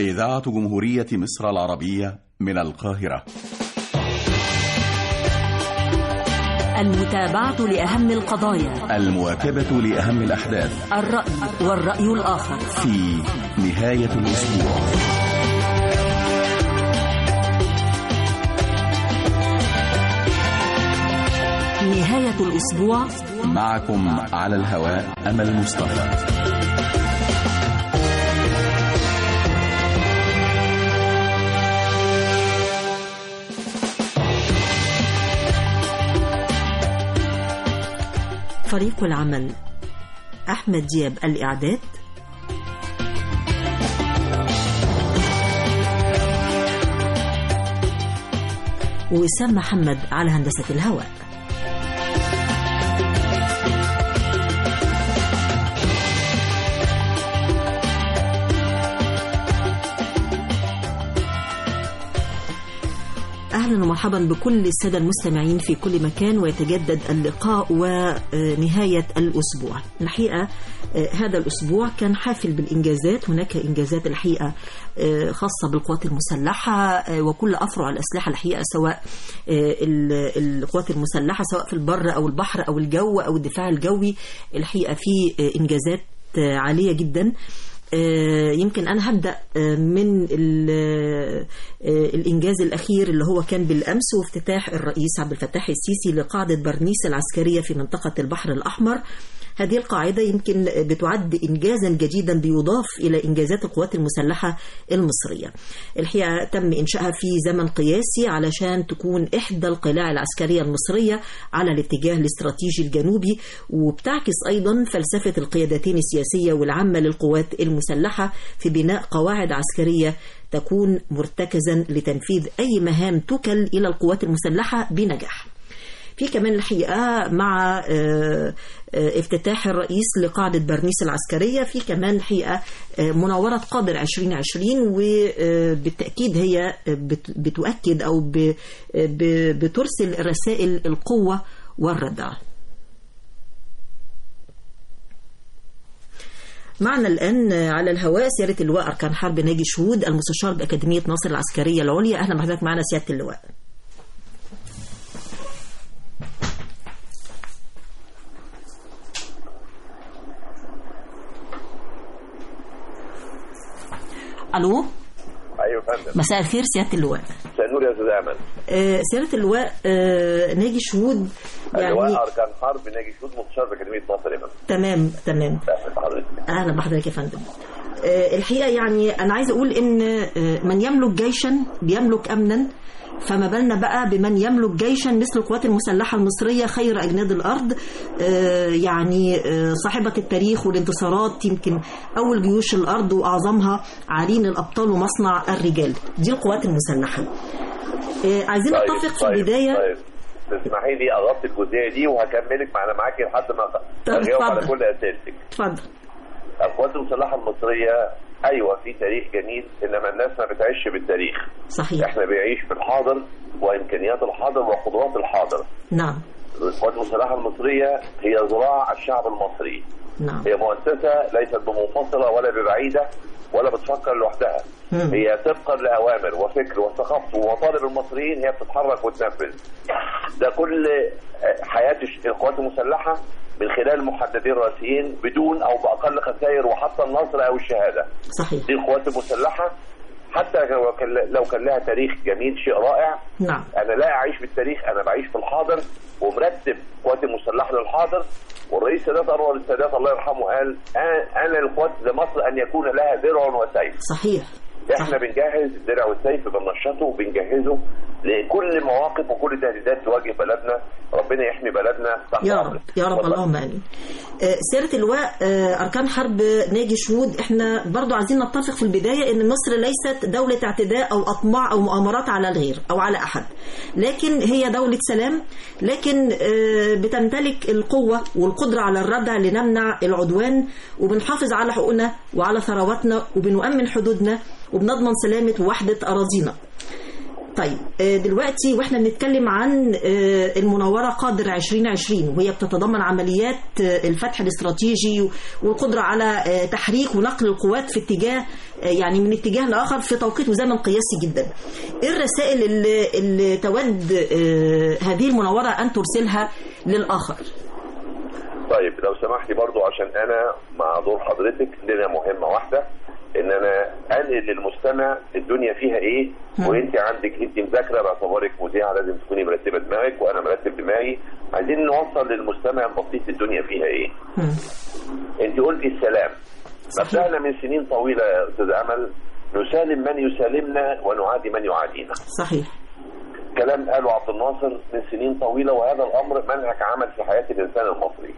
إذاعة جمهورية مصر العربية من القاهرة. المتابعة لأهم القضايا، المواكبة لأهم الأحداث، الرأي والرأي الآخر في نهاية الأسبوع. نهاية الأسبوع معكم على الهواء أمل مصطفى. فريق العمل: أحمد دياب الإعداد، وسام محمد على هندسة الهواء. أهلا ومرحبا بكل السادة المستمعين في كل مكان، ويتجدد اللقاء ونهاية الأسبوع. الحقيقة هذا الأسبوع كان حافل بالإنجازات. هناك إنجازات الحقيقة خاصة بالقوات المسلحة وكل أفرع الأسلحة الحقيقة، سواء القوات المسلحة سواء في البر أو البحر أو الجو أو الدفاع الجوي. الحقيقة في إنجازات عالية جدا. يمكن أنا هبدأ من الإنجاز الأخير اللي هو كان بالأمس، وافتتاح الرئيس عبد الفتاح السيسي لقاعدة برنيس العسكرية في منطقة البحر الأحمر. هذه القاعدة يمكن بتعد إنجازا جديدا بيضاف إلى إنجازات القوات المسلحة المصرية. الحقيقة تم إنشائها في زمن قياسي علشان تكون إحدى القلاع العسكرية المصرية على الاتجاه الاستراتيجي الجنوبي، وبتعكس أيضا فلسفة القيادتين السياسية والعامة للقوات المسلحة في بناء قواعد عسكرية تكون مرتكزا لتنفيذ أي مهام تكل إلى القوات المسلحة بنجاح. في كمان الحقيقة مع افتتاح الرئيس لقاعدة برنيس العسكرية في كمان الحقيقة مناورة قادر 2020، وبالتأكيد هي بتؤكد أو بترسل رسائل القوة والردع. معنا الآن على الهواء سيادة اللواء أركان حرب ناجي شهود، المستشار بأكاديمية ناصر العسكرية العليا. أهلا بحضرتك معنا سيادة اللواء. الو. ايوه فندم. مساء الخير سياده اللواء. مساء النور يا استاذ امل. سياده اللواء ناجي شهود، يعني اللواء اركان حرب ناجي شهود، مستشار باكاديميه ناصر. تمام. اهلا بحضرتك يا فندم. الحقيقه يعني انا عايز اقول ان من يملك جيشا بيملك امنا، فما بالنا بقى بمن يملك جيشا مثل القوات المسلحة المصرية، خير أجناد الأرض، يعني صاحبة التاريخ والانتصارات، يمكن أول جيوش الأرض وأعظمها عرين الأبطال ومصنع الرجال. دي القوات المسلحة. عايزين نتفق في البداية. طيب تسمحي لي أغطي الجزئية دي وهكملك معاكي لحد ما أجاوب على كل أسئلتك. اتفضل. القوات المسلحة المصرية ايوه في تاريخ جميل، انما الناس ما بتعيش بالتاريخ. صحيح. احنا بنعيش في الحاضر وامكانيات الحاضر وقدرات الحاضر. نعم. القوات المسلحه المصريه هي ذراع الشعب المصري. نعم. هي مؤسسه ليست بمنفصله ولا ببعيده ولا بتفكر لوحدها. هي طبقا لاوامر وفكر وثقافه ومطالب المصريين هي بتتحرك وتنفذ. ده كل حياه القوات المسلحه من خلال المحددين الرئيسيين بدون او باقل خسائر وحتى النصر او الشهاده. صحيح. دي القوات المسلحه حتى لو كان لها تاريخ جميل شيء رائع. نعم. انا لا اعيش بالتاريخ، انا بعيش في الحاضر ومرتب القوات المسلحه للحاضر. والرئيس سادات انور السادات الله يرحمه قال انا القوات لمصر ان يكون لها درع وسيف. صحيح. احنا بنجهز الدرع والسيف، بننشطه وبنجهزه لكل مواقف وكل تهديدات تواجه بلدنا. ربنا يحمي بلدنا. يا رب يا رب، اللهم امين. سيادة اللواء اركان حرب ناجي شهود، احنا برضو عايزين نتفق في البدايه ان مصر ليست دوله اعتداء او اطماع او مؤامرات على الغير او على احد، لكن هي دوله سلام، لكن بتمتلك القوه والقدره على الردع لنمنع العدوان، وبنحافظ على حقوقنا وعلى ثرواتنا وبنؤمن حدودنا وبنضمن سلامه ووحده اراضينا. طيب دلوقتي واحنا بنتكلم عن المناورة قادر 2020 وهي بتتضمن عمليات الفتح الاستراتيجي والقدرة على تحريك ونقل القوات في اتجاه يعني من اتجاه لآخر في توقيت وزمن قياسي جدا. إيه الرسائل اللي تود هذه المناورة أن ترسلها للآخر؟ طيب لو سمحتي برضو، عشان أنا مع دور حضرتك لنا مهمة واحدة، ان انا انقل للمستمع الدنيا فيها ايه، وانت عندك انت مذاكره باعتبارك مذيعه لازم تكوني مرتبه دماغك وانا مرتب دماغي. عايزين نوصل للمستمع بسيط الدنيا فيها ايه. انت قلتي السلام. مبدأنا من سنين طويله يا استاذ امل، نسالم من يسالمنا ونعادي من يعادينا. صحيح. كلام قاله عبد الناصر من سنين طويله، وهذا الامر منهج عمل في حياه الانسان المصري.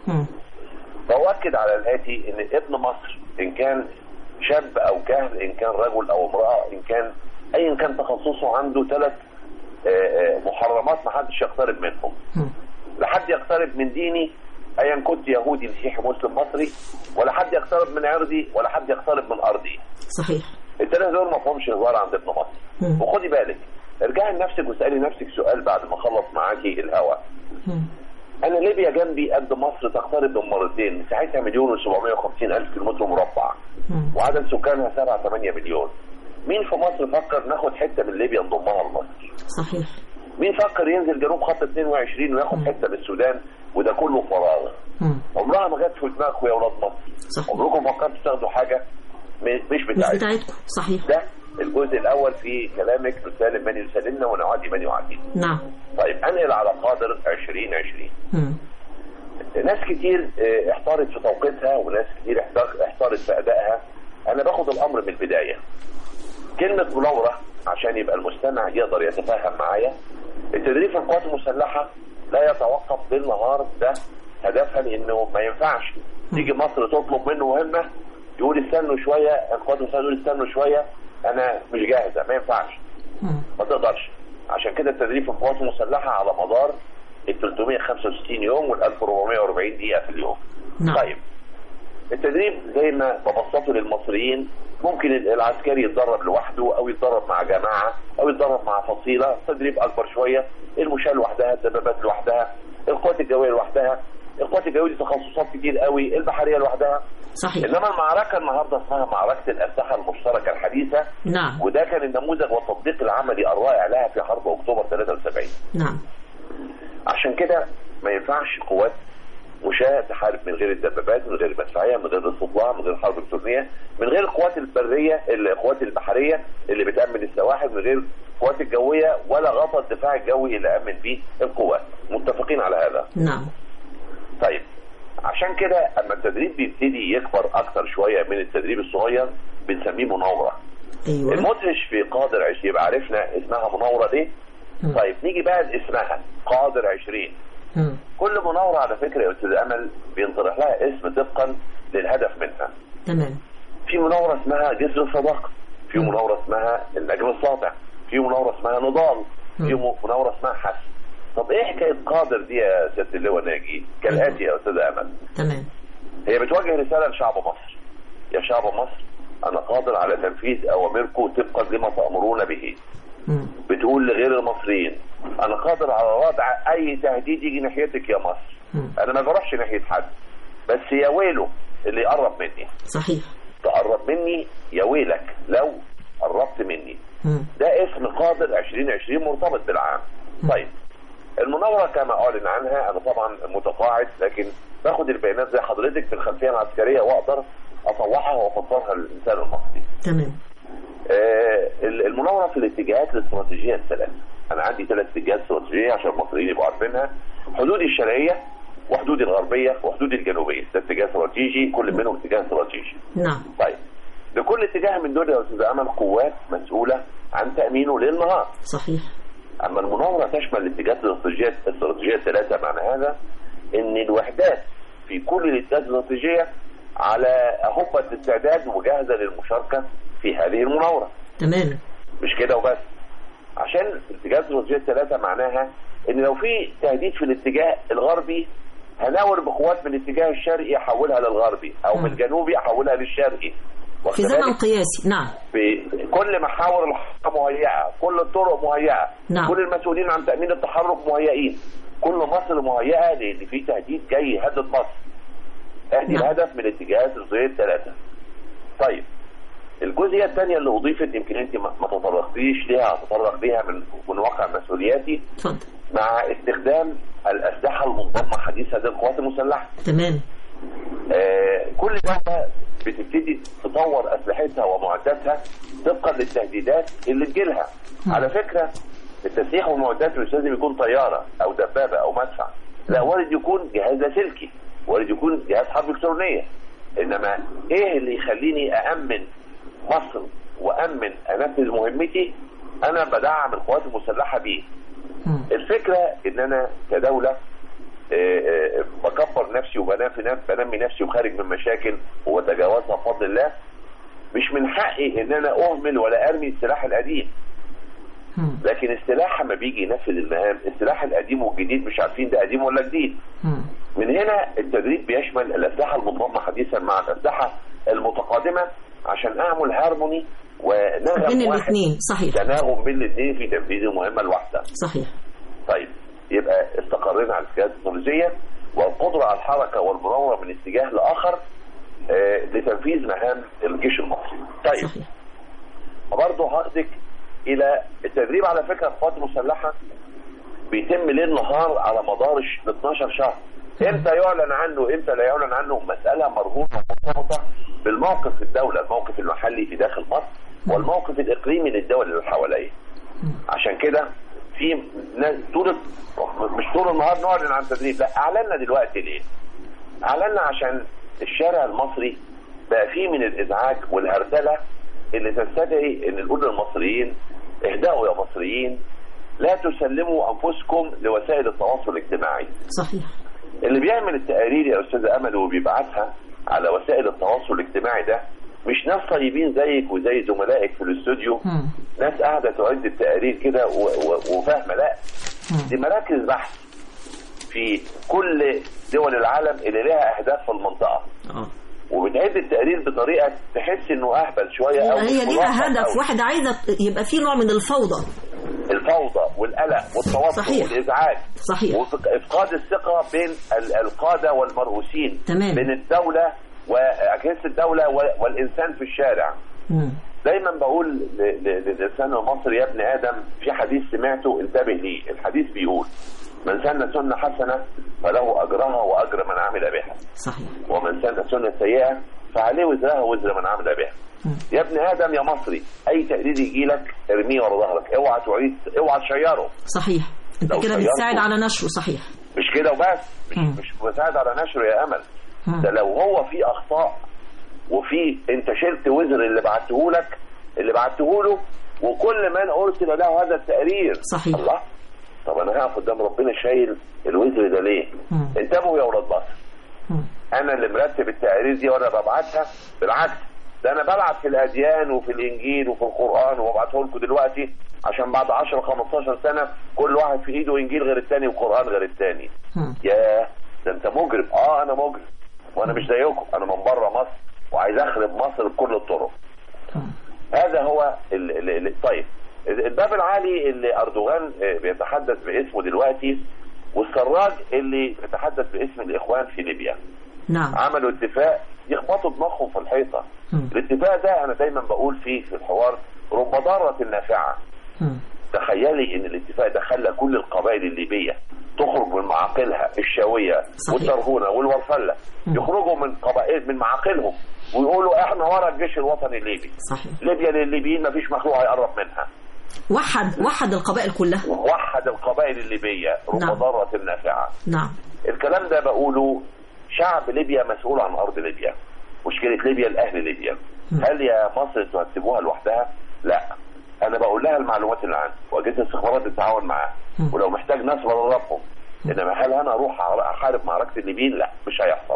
فأؤكد على الآتي ان ابن مصر ان كان شاب او كهل، ان كان رجل او امرأة، ان كان ايا كان تخصصه، عنده 3 محرمات ما حدش يقترب منهم. لا حد يقترب من ديني ايا كنت يهودي مسيحي مسلم مصري، ولا حد يقترب من عرضي، ولا حد يقترب من ارضي. صحيح. ال3 دول ما فيهمش هزار عند ابن مصر. وخدي بالك، ارجعي لنفسك واسالي نفسك سؤال بعد ما اخلص معاكي الهوا. انا ليبيا جنبي قد مصر تقترب من مرتين، مساحتها 1,750,000 كيلومتر مربع، وعدد سكانها 7-8 مليون. مين في مصر فكر ناخد حته من ليبيا نضمها لمصر؟ صحيح. مين فكر ينزل جنوب خط 22 وياخد حته من السودان؟ وده كله فراغ. عمرها ما جت في دماغكم يا اولاد مصر. عمركم فكرتوا تاخدوا حاجه مش بتاعتكم. صحيح. ده الجزء الاول في كلامك، نسالم من يسالمنا ونعادي من يعادينا. نعم. طيب انقل على قادر 2020. ناس كتير احتارت في توقيتها، وناس كتير احتارت في ادائها. انا باخد الامر من البدايه. كلمه مناوره عشان يبقى المستمع يقدر يتفاهم معايا، التدريب في القوات المسلحه لا يتوقف بالنهار، ده هدفها، لانه ما ينفعش تيجي مصر تطلب منه مهمه يقول استنوا شويه، القوات المسلحه يقول استنوا شويه انا مش جاهزه، ما ينفعش. ما تقدرش. عشان كده التدريب في القوات المسلحه على مدار ال 365 يوم وال 1440 دقيقه في اليوم. طيب التدريب زي ما ببسطه للمصريين، ممكن العسكري يتدرب لوحده او يتدرب مع جماعه او يتدرب مع فصيله، تدريب اكبر شويه، المشاة لوحدها، الدبابات لوحدها، القوات الجويه لوحدها، القوات الجويه دي تخصصات كتير قوي، البحريه لوحدها. صحيح. انما المعركه النهارده اسمها معركه الاسلحه المشتركه الحديثه. نعم. وده كان النموذج والتطبيق العملي الرائع لها في حرب اكتوبر 73. نعم. عشان كده ما ينفعش قوات مشاة تحارب من غير الدبابات، من غير المدفعيه، من غير الاستطلاع، من غير الحرب الالكترونيه، من غير القوات البريه، القوات البحريه اللي بتامن السواحل، من غير القوات الجويه، ولا غطى الدفاع الجوي اللي امن بيه القوات. متفقين على هذا؟ نعم. طيب عشان كده اما التدريب بيبتدي يكبر اكتر شويه من التدريب الصغير بنسميه مناوره. ايوه. المدهش في قادر 20 يبقى عرفنا اسمها مناوره ليه؟ طيب نيجي بقى لاسمها قادر 20. كل مناوره على فكره يا استاذ امل بينطرح لها اسم طبقا للهدف منها. تمام. في مناوره اسمها جسر الصداقه، في مناوره اسمها النجم الساطع، في مناوره اسمها نضال، في مناوره اسمها حسن. طب ايه حكايه قادر دي يا سياده اللواء ناجي؟ كالاتي يا استاذ امل. تمام. هي بتوجه رساله لشعب مصر. يا شعب مصر، انا قادر على تنفيذ اوامركم طبقا لما تامرون به. بتقول لغير المصريين انا قادر على وضع اي تهديد يجي ناحيتك يا مصر. انا ما بروحش ناحيه حد، بس يا ويله اللي يقرب مني. صحيح. تقرب مني يا ويلك لو قربت مني. ده اسم قادر 2020 مرتبط بالعام. طيب المناورة كما أعلن عنها، أنا طبعا متقاعد لكن باخد البيانات زي حضرتك في الخلفية العسكرية وأقدر أطوعها وأفسرها للإنسان المصري. تمام. المناورة في الاتجاهات الاستراتيجية الثلاثة. أنا عندي 3 اتجاهات استراتيجية عشان المصريين يبقوا عارفينها: حدودي الشرقية، وحدودي الغربية، وحدودي الجنوبية. ده اتجاه استراتيجي، كل منهم اتجاه استراتيجي. نعم. طيب لكل اتجاه من دول يا أستاذ أمل قوات مسؤولة عن تأمينه ليل نهار. صحيح. أما المناورة تشمل الاتجاهات الاستراتيجية الثلاثة، معنى هذا إن الوحدات في كل الاتجاهات الاستراتيجية على أهبة استعداد وجاهزة للمشاركة في هذه المناورة. تمام. مش كده وبس، عشان الاتجاهات الاستراتيجية الثلاثة معناها إن لو في تهديد في الاتجاه الغربي هناور بقوات من الاتجاه الشرقي أحولها للغربي، أو من الجنوبي أحولها للشرقي. في زمن قياسي. نعم. كل محاور الحركة مهيئة، كل الطرق مهيئة. نعم. كل المسؤولين عن تأمين التحرك مهيئين، كل مصر مهيئة لأن في تهديد جاي يهدد مصر. ادي الهدف من الاتجاهات الرئيسية الثلاثة. طيب الجزئيه الثانيه اللي اضيفت يمكن انت ما تطرقتيش ليها، هتطرق ليها من واقع مسؤولياتي. اتفضل. مع استخدام الاسلحه المنظمه حديثه للقوات المسلحه. تمام. كل دوله بتبتدي تطور اسلحتها ومعداتها طبقا للتهديدات اللي تجيلها. على فكره التسليح والمعدات مش لازم يكون طياره او دبابه او مدفع، لا، وارد يكون جهاز لاسلكي، وارد يكون جهاز حرب الكترونيه. انما ايه اللي يخليني أأمن مصر وأمن أنفذ مهمتي؟ أنا بدعم القوات المسلحة بيه. الفكرة إن أنا كدولة بكبر نفسي وبنمي نفسي وخارج من مشاكل وبتجاوزها بفضل الله. مش من حقي إن أنا أهمل ولا أرمي السلاح القديم. لكن السلاح لما بيجي ينفذ المهام، السلاح القديم والجديد مش عارفين ده قديم ولا جديد. من هنا التدريب بيشمل الأسلحة المنظمة حديثا مع الأسلحة المتقادمة عشان أعمل هارموني ونغم بين الاثنين. صحيح. تناغم بين الاثنين في تنفيذ المهمة الواحدة. صحيح. طيب يبقى استقرينا على الاتجاهات التكنولوجية والقدرة على الحركة والمناورة من اتجاه لآخر لتنفيذ مهام الجيش المصري. طيب. صحيح. وبرضه هاخدك إلى التدريب. على فكرة القوات المسلحة بيتم ليل نهار على مدار 12 شهر. امتى يعلن عنه امتى لا يعلن عنه مسألة مرهونة ومرتبطة بالموقف الدولة، الموقف المحلي في داخل مصر والموقف الإقليمي للدول اللي حواليه. عشان كده في ناس مش طول النهار نعلن عن تدريب، لا، أعلنا دلوقتي. ليه؟ أعلنا عشان الشارع المصري بقى فيه من الإزعاج والهردلة اللي تستدعي ان نقول للمصريين اهدأوا يا مصريين، لا تسلموا انفسكم لوسائل التواصل الاجتماعي. صحيح. اللي بيعمل التقارير يا استاذه امل وبيبعتها على وسائل التواصل الاجتماعي ده مش ناس طيبين زيك وزي زملائك في الاستوديو، ناس قاعده تعد التقارير كده وفاهمه، لا، دي مراكز بحث في كل دول العالم اللي لها اهداف في المنطقه. وبتعد التقارير بطريقه تحس انه اهبل شويه، او هي ليها هدف واحد، عايزه يبقى في نوع من الفوضى والقلق والتوتر والازعاج. صحيح. وافقاد الثقه بين القاده والمرؤوسين. تمام. بين الدوله واجهزه الدوله والانسان في الشارع. دايما بقول للانسان المصري يا ابن ادم، في حديث سمعته انتبه ليه. الحديث بيقول: من سن سنة حسنة فله أجرها وأجر من عمل بها. صحيح. ومن سن سنة سيئة فعليه وزرها ووزر من عمل بها. يا ابن آدم يا مصري، أي تقرير يجي لك ارميه ورا ظهرك، اوعى تشيره. صحيح. أنت كده بتساعد على نشره. صحيح. مش كده وبس، مش بساعد على نشره يا أمل. ده لو هو في أخطاء وفي أنت شلت وزر اللي بعته له وكل من أرسل له هذا التقرير. صحيح. الله، طب انا هقف قدام ربنا شايل الوزر ده ليه؟ انتبهوا يا اولاد مصر. انا اللي مرتب التقارير دي وانا ببعتها، بالعكس ده انا ببعت في الاديان وفي الانجيل وفي القران وببعته لكم دلوقتي عشان بعد 10 15 سنه كل واحد في ايده انجيل غير الثاني وقران غير الثاني. ياه، ده انت مجرم. انا مجرم وانا مش زيكم، انا من بره مصر وعايز اخرب مصر بكل الطرق. هذا هو طيب، الباب العالي اللي أردوغان بيتحدث باسمه دلوقتي والسراج اللي بيتحدث باسم الإخوان في ليبيا. نعم. عملوا اتفاق يخبطوا دماغهم في الحيطة. الاتفاق ده أنا دايما بقول فيه في الحوار رب ضارة نافعة. تخيلي إن الاتفاق ده خلى كل القبائل الليبية تخرج من معاقلها الشاوية والترهونة والورفلة، يخرجوا من معاقلهم ويقولوا احنا ورا الجيش الوطني الليبي. صحيح. ليبيا للليبيين ما فيش مخلوق هيقرب منها. وحد القبائل كلها. وحد القبائل الليبية رب ضارة نافعة. نعم. الكلام ده بقوله شعب ليبيا مسؤول عن أرض ليبيا. مشكلة ليبيا الأهل ليبيا. هل يا مصر انتوا هتسيبوها لوحدها؟ لا، أنا بقول لها المعلومات اللي عندي وأجهزة الاستخبارات تتعاون معاها ولو محتاج ناس بدربهم. إنما هل أنا أروح أحارب معركة الليبيين؟ لا، مش هيحصل.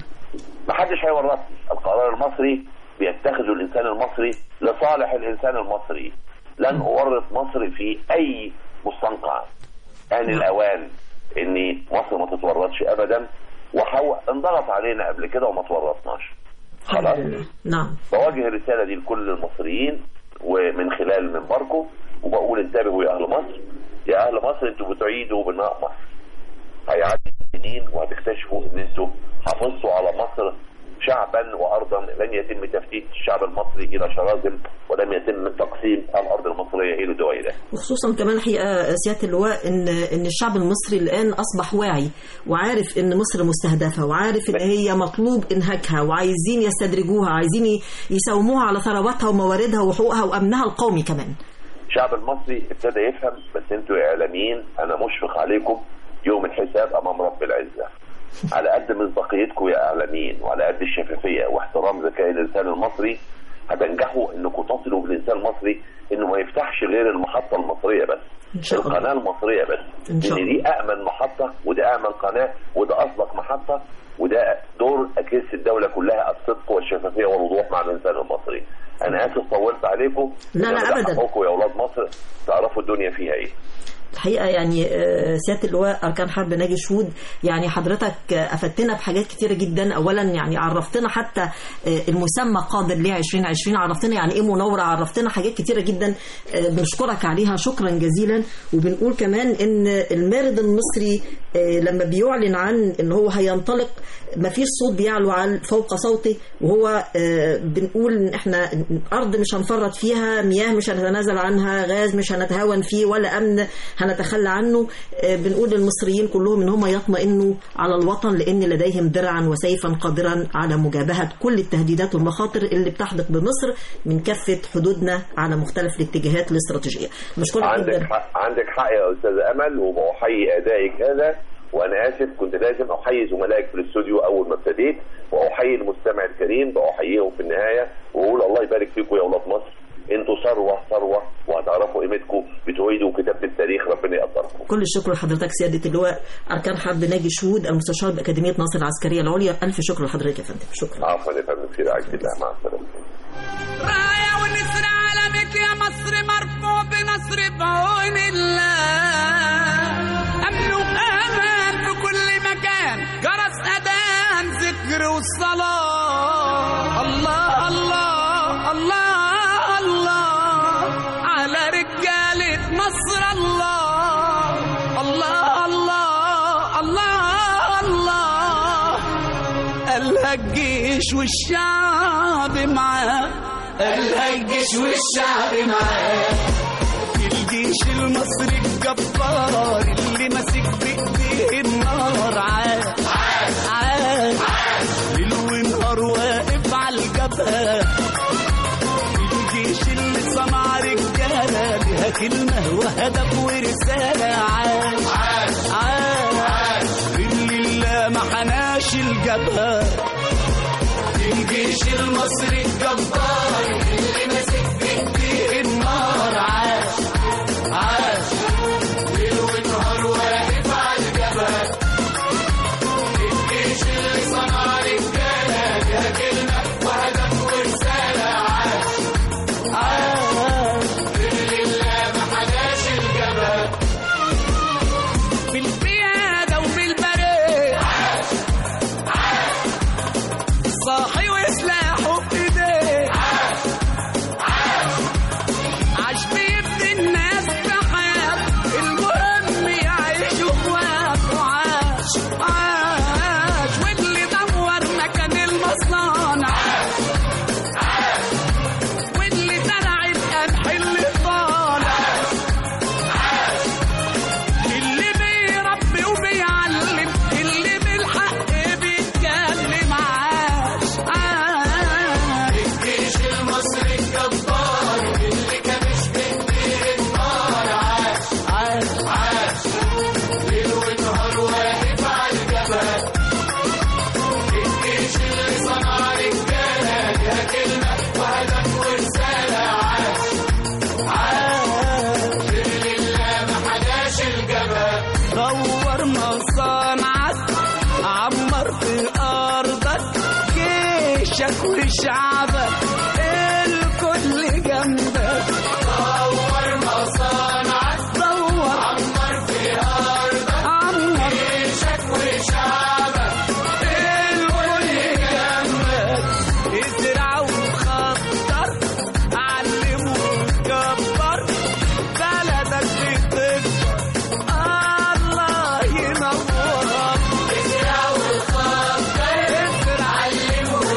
محدش هيورطني. القرار المصري بيتخذه الإنسان المصري لصالح الإنسان المصري. لن أورط مصر في أي مستنقع. آن الأوان إن مصر ما تتورطش أبدا، انضغط علينا قبل كده وما تورطناش. خلاص. نعم. بوجه الرسالة دي لكل المصريين ومن خلال منبركم وبقول انتبهوا يا أهل مصر. يا أهل مصر، انتوا بتعيدوا بناء مصر. هيعدي سنين وهتكتشفوا ان انتوا حافظتوا على مصر شعبا وارضا لن يتم تفتيت الشعب المصري الى شراذم، ولم يتم تقسيم الارض المصريه الى دويله. وخصوصا كمان الحقيقه سياده اللواء ان الشعب المصري الان اصبح واعي وعارف ان مصر مستهدفه، وعارف ان هي مطلوب انهاكها، وعايزين يستدرجوها، عايزين يساوموها على ثرواتها ومواردها وحقوقها وامنها القومي كمان. الشعب المصري ابتدى يفهم، بس انتوا يا اعلاميين انا مشفق عليكم يوم الحساب امام رب العزه. على قد مصداقيتكم يا اعلاميين وعلى قد الشفافيه واحترام ذكاء الانسان المصري هتنجحوا انكم تصلوا بالانسان المصري انه ما يفتحش غير المحطه المصريه بس، القناه المصريه بس، ان دي امن محطه وده امن قناه وده اصدق محطه، وده دور اجهزه الدوله كلها، الصدق والشفافيه والوضوح مع الانسان المصري. انا اسف طولت عليكم. لا ابدا، حقكم يا اولاد مصر تعرفوا الدنيا فيها ايه. الحقيقه يعني سياده اللواء اركان حرب ناجي شهود، يعني حضرتك افدتنا بحاجات كتيره جدا. اولا يعني عرفتنا حتى المسمى قادر ليه 2020، عرفتنا يعني ايه مناوره، عرفتنا حاجات كتيره جدا بنشكرك عليها، شكرا جزيلا. وبنقول كمان ان المارد المصري لما بيعلن عن ان هو هينطلق ما فيش صوت بيعلو عن فوق صوته، وهو بنقول ان احنا ارض مش هنفرط فيها، مياه مش هنتنازل عنها، غاز مش هنتهاون فيه، ولا امن هنتخلى عنه. بنقول للمصريين كلهم ان هم يطمئنوا على الوطن، لان لديهم درعا وسيفا قادرا على مجابهه كل التهديدات والمخاطر اللي بتحدق بمصر من كافه حدودنا على مختلف الاتجاهات الاستراتيجيه. بشكرك جدا. عندك حق يا استاذ امل، وبحيي ادائك هذا. وانا اسف كنت لازم احيي زملائك في الاستوديو اول ما ابتديت، واحيي المستمع الكريم، باحييهم في النهايه واقول الله يبارك فيكم يا اولاد مصر، انتوا ثروه وهتعرفوا قيمتكم، بتعيدوا كتابه التاريخ، ربنا يقدركم. كل الشكر لحضرتك سياده اللواء اركان حرب ناجي شهود، المستشار باكاديميه ناصر العسكريه العليا. الف شكر لحضرتك يا فندم. شكرا. عفوا يا فندم، كده عايز الله، مع السلامه. رايه ونسر علمك يا مصر مرفوع بنصر بعون الله، امن وامان في كل مكان، جرس اذان ذكر والصلاه. الله الله الله الله على رجاله مصر، الله الله الله الله الله. قالها الجيش والشعب معاه، قالها الجيش والشعب معاه. الجيش المصري الجبار اللي ماسك بايديه النار، عاد ليل ونهار واقف على الجبهه. الجيش اللي صنع رجاله لها كلمه وهدف ورساله، عاد اللي لا ما حناش الجبهه. الجيش المصري الجبار اللي ماسك بايديه النار، عاش ليل ونهار واقف على الجبهه. الجيش اللي صنع رجاله لها كلمه وهدف ورساله، عاش لله ما حداش الجبهه. بالقياده وبالبريه صاحي وسلاحه في ايديه، عاش بيبني الناس بحياة، المهم يعيشوا اخوات، عاش واللي دور مكان المصانع، واللي زرع القمح اللي طالع، اللي بيربي وبيعلم، اللي بالحق بيتكلم، الجيش المصري الجبار اللي كبش بايديه النار، عاش ليل ونهار واقف على الجبهه. الجيش اللي صنع رجاله لها كلمه وهدف ورساله، عاش لله ما حداش الجبهه. دور مصانعك، عمر في ارضك، جيشك وشعبك الكل جنبك. دور مصانعك، عمر في ارضك، جيشك وشعبك الكل جنبك. ازرع وخطر، علم وكبر، بلدك بتكبر، الله ينور. ازرع وخطر، علم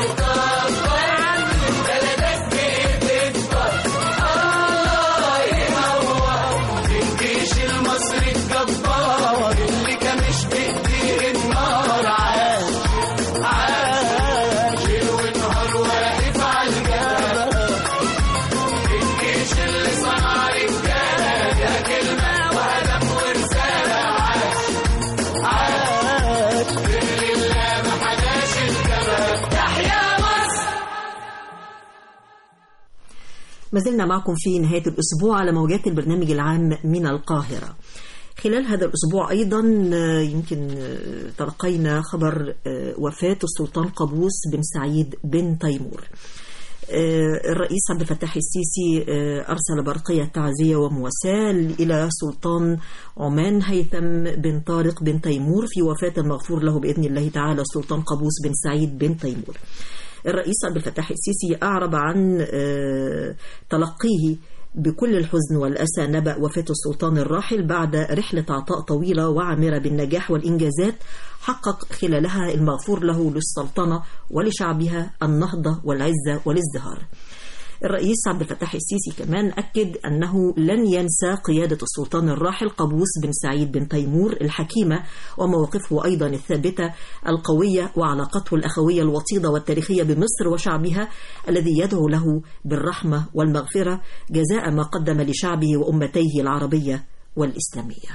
ما زلنا معكم في نهاية الأسبوع على موجات البرنامج العام من القاهرة. خلال هذا الأسبوع أيضا يمكن تلقينا خبر وفاة السلطان قابوس بن سعيد بن تيمور. الرئيس عبد الفتاح السيسي أرسل برقية تعزية ومواساة إلى سلطان عمان هيثم بن طارق بن تيمور في وفاة المغفور له بإذن الله تعالى السلطان قابوس بن سعيد بن تيمور. الرئيس عبد الفتاح السيسي أعرب عن تلقيه بكل الحزن والأسى نبأ وفاة السلطان الراحل بعد رحلة عطاء طويلة وعامرة بالنجاح والإنجازات حقق خلالها المغفور له للسلطنة ولشعبها النهضة والعزة والازدهار. الرئيس عبد الفتاح السيسي كمان أكد أنه لن ينسى قيادة السلطان الراحل قابوس بن سعيد بن تيمور الحكيمة ومواقفه أيضا الثابتة القوية وعلاقته الأخوية الوطيدة والتاريخية بمصر وشعبها الذي يدعو له بالرحمة والمغفرة جزاء ما قدم لشعبه وأمتيه العربية والإسلامية.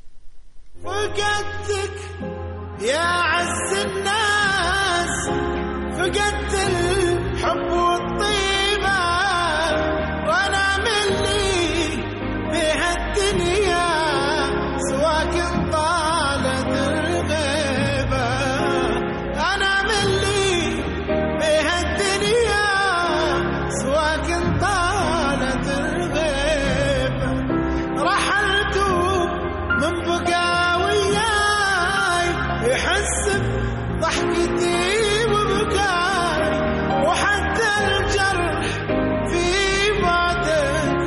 فقدتك يا عز الناس، فقدت الحب والطيبة، وانا ملي بهالدنيا سواك طالت الغيبة، انا ملي بهالدنيا سواك طالت الغيبة، رحلت من بقى وياي يحس بضحكتي وبكاي، وحتى الجرح في بعدك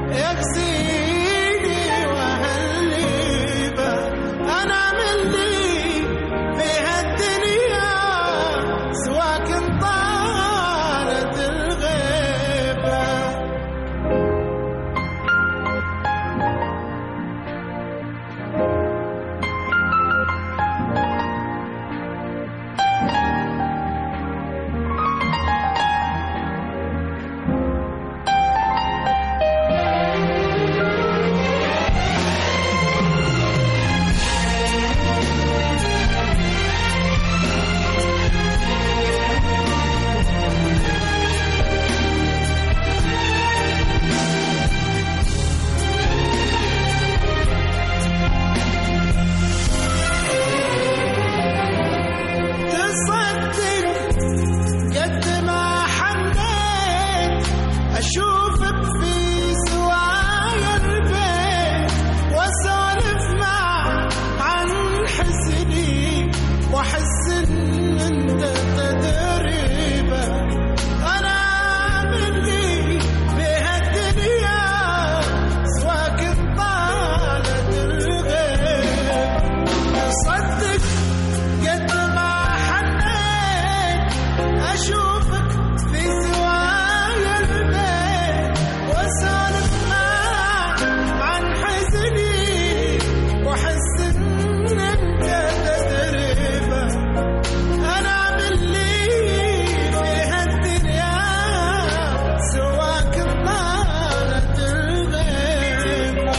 يكسيني وهالليبة، أنا ملي بهالدنيا سواك طالت الغيبة. أشوفك في سوايا البيت وأسولف معك عن حزني، وأحس إن أنت تدريبك، أنا مني بهالدنيا سواك طالت الغيب، صدق قد ما حنيت أشوفك في سوايا البيت وأسولف معك عن حزني، وأحس إن أنت تدريبك، أنا ملي في هالدنيا سواك طالت الغيبة.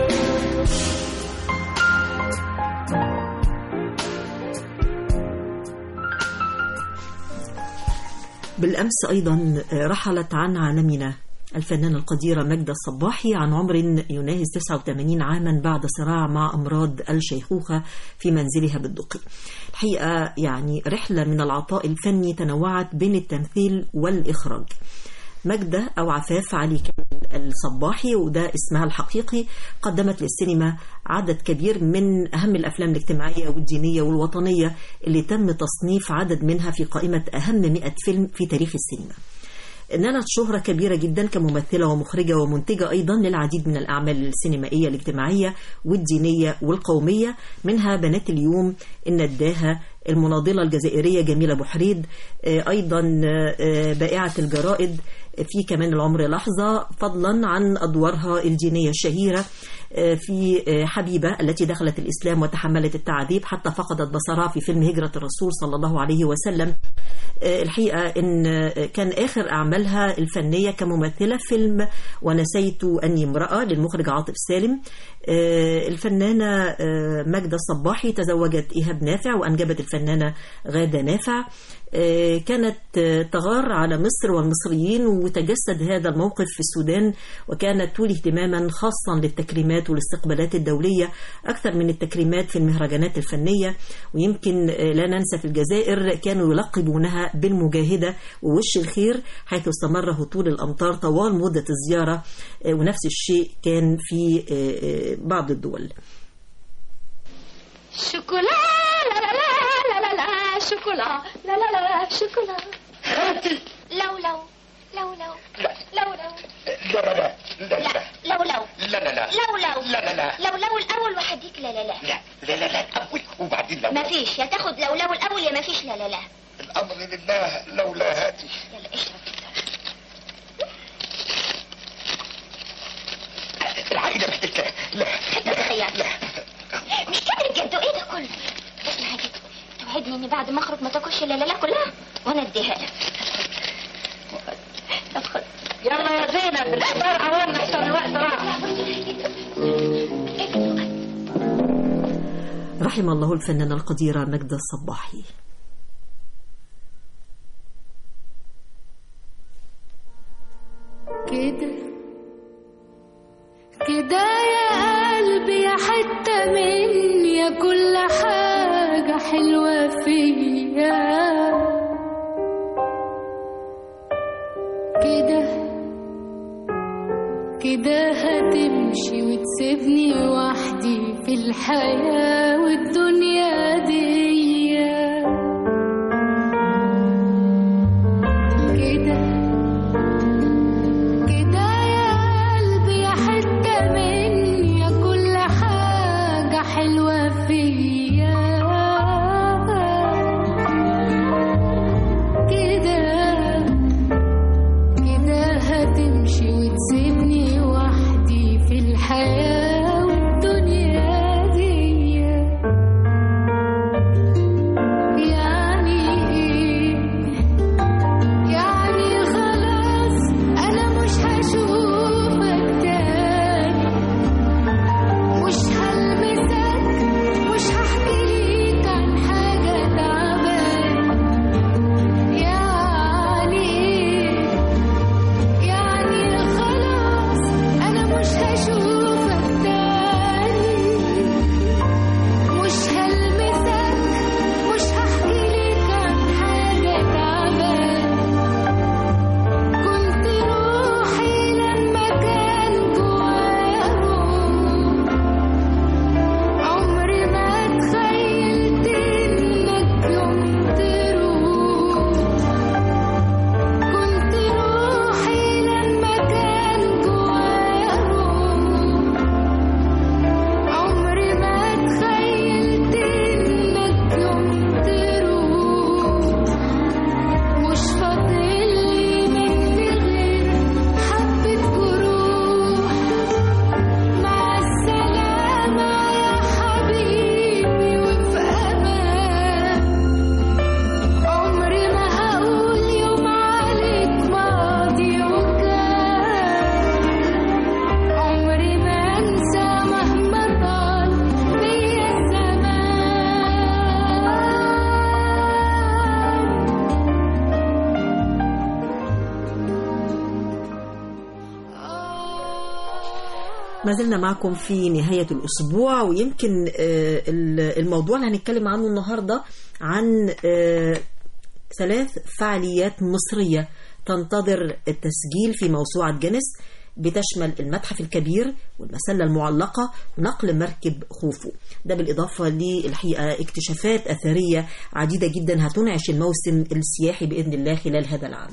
بالأمس أيضا رحلت عن عالمنا الفنانة القديرة ماجدة الصباحي عن عمر يناهز 89 عاما بعد صراع مع أمراض الشيخوخة في منزلها بالدقي. الحقيقة يعني رحلة من العطاء الفني تنوعت بين التمثيل والإخراج. ماجدة أو عفاف علي كامل الصباحي وده اسمها الحقيقي قدمت للسينما عدد كبير من أهم الأفلام الاجتماعية والدينية والوطنية اللي تم تصنيف عدد منها في قائمة أهم 100 فيلم في تاريخ السينما. نالت شهرة كبيرة جدا كممثلة ومخرجة ومنتجة أيضا للعديد من الأعمال السينمائية الاجتماعية والدينية والقومية، منها بنات اليوم، النداهة، المناضلة الجزائرية جميلة بحريد، أيضا بائعة الجرائد، في كمان العمر لحظة، فضلا عن أدوارها الدينية الشهيرة في حبيبة التي دخلت الإسلام وتحملت التعذيب حتى فقدت بصرها في فيلم هجرة الرسول صلى الله عليه وسلم. الحقيقة إن كان آخر أعمالها الفنية كممثلة فيلم ونسيت أني امرأة للمخرج عاطف سالم. الفنانة ماجدة الصباحي تزوجت إيهاب نافع وأنجبت الفنانة غادة نافع. كانت تغار على مصر والمصريين، وتجسد هذا الموقف في السودان، وكانت تولي اهتماما خاصا للتكريمات والاستقبالات الدولية أكثر من التكريمات في المهرجانات الفنية. ويمكن لا ننسى في الجزائر كانوا يلقبونها بالمجاهدة ووش الخير، حيث استمر هطول الأمطار طوال مدة الزيارة، ونفس الشيء كان في بعض الدول. شوكولا لا لا لا لا لا شوكولا لا لا لا شوكولا لو لو لو لو لو لو لا لا لا لا لو لو لا لا لا لو لو لا لا لا لو لو الأول وحديك لا لا لا لا لا لا الأول وبعدين لو ما فيش، يا تاخد لو لو الأول يا ما فيش لا لا لا. الأمر لله لولا هاتي. يلا اشرب. العقيدة بحتك لا لا مش كده بجد، ايه ده كله؟ اسمع يا جدو، توعدني اني بعد ما اخرج ما تاكلش لا لا لا كلها وانا اديها لك. ادخل يلا يا زينب، الفطار عوالنا عشان الوقت راح. رحم الله الفنانة القديرة ماجدة الصباحي. كده يا قلبي يا حتة مني يا كل حاجة حلوة فيا، كده هتمشي وتسيبني وحدي في الحياة والدنيا دي. ما زلنا معكم في نهاية الأسبوع، ويمكن الموضوع اللي هنتكلم عنه النهاردة عن 3 فعاليات مصرية تنتظر التسجيل في موسوعة جينيس، بتشمل المتحف الكبير والمسلة المعلقة ونقل مركب خوفو. ده بالإضافة للحقيقة اكتشافات أثرية عديدة جدا هتنعش الموسم السياحي بإذن الله خلال هذا العام.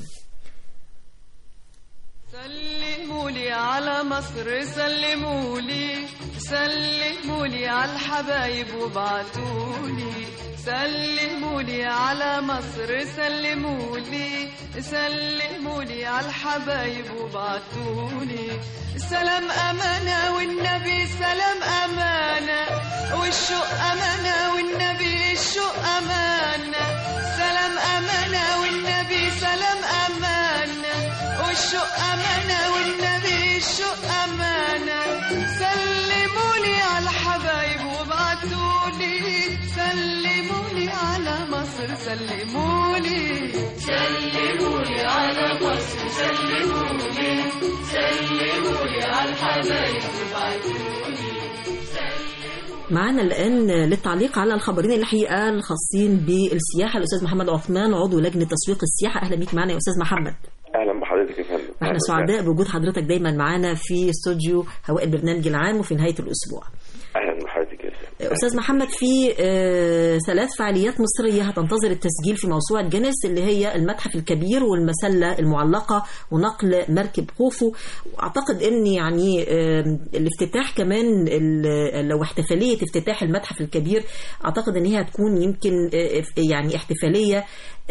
سلمولي على مصر، سلمولي سلمولي على الحبايب وابعتولي، سلمولي على مصر، سلمولي سلمولي على الحبايب وابعتولي. سلام أمانة والنبي سلام أمانة، والشوق أمانة والنبي الشوق أمانة. سلام أمانة والنبي سلام أمانة، والشوق أمانة والنبي الشوق أمانة. سلمولي على الحبايب وابعتولي، سلمولي على مصر، سلمولي سلمولي على مصر سلمولي سلمولي على الحبايب وابعتولي. معنا الآن للتعليق على الخبرين الحقيقة الخاصين بالسياحة الأستاذ محمد عثمان عضو لجنة تسويق السياحة. أهلا بيك معنا يا أستاذ محمد. اهلا بحضرتك يا فندم. احنا سعداء بوجود حضرتك دايما معنا في استوديو هواء البرنامج العام وفي نهاية الأسبوع. اهلا بحضرتك يا فندم. أستاذ محمد، في 3 فعاليات مصرية هتنتظر التسجيل في موسوعة جينيس، اللي هي المتحف الكبير والمسلة المعلقة ونقل مركب خوفو. أعتقد أن يعني الافتتاح كمان، لو احتفالية افتتاح المتحف الكبير، أعتقد أن هي هتكون يمكن يعني احتفالية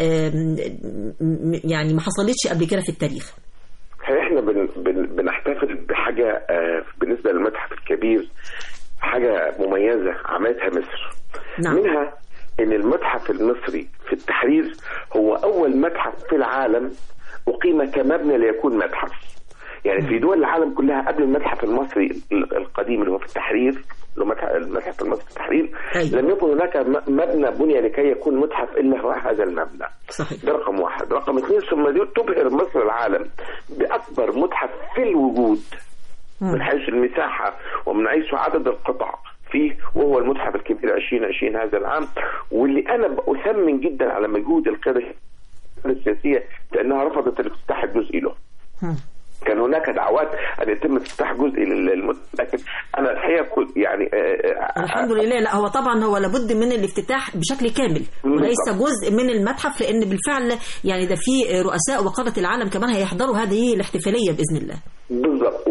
يعني ما حصلتش قبل كده في التاريخ. احنا بنحتفل بحاجة بالنسبة للمتحف الكبير، حاجة مميزة عملتها مصر. نعم. منها ان المتحف المصري في التحرير هو اول متحف في العالم اقيم كمبنى ليكون متحف. يعني في دول العالم كلها قبل المتحف المصري القديم اللي هو في التحرير، المتحف المصري في التحرير، لم يكن هناك مبنى بني لكي يكون متحف الا هو هذا المبنى. صحيح. ده رقم 1. رقم 2، ثم تبهر مصر العالم باكبر متحف في الوجود من حيث المساحة ومن حيث عدد القطع فيه، وهو المتحف الكبير 2020 هذا العام، واللي أنا أثمن جدا على مجهود القيادة السياسية لأنها رفضت الافتتاح الجزئي له. كان هناك دعوات أن يتم افتتاح جزئي لكن أنا الحقيقة يعني الحمد لله. لا، هو طبعا هو لابد من الافتتاح بشكل كامل وليس جزء من المتحف، لأن بالفعل يعني ده في رؤساء وقادة العالم كمان هيحضروا هذه الاحتفالية بإذن الله. بالضبط.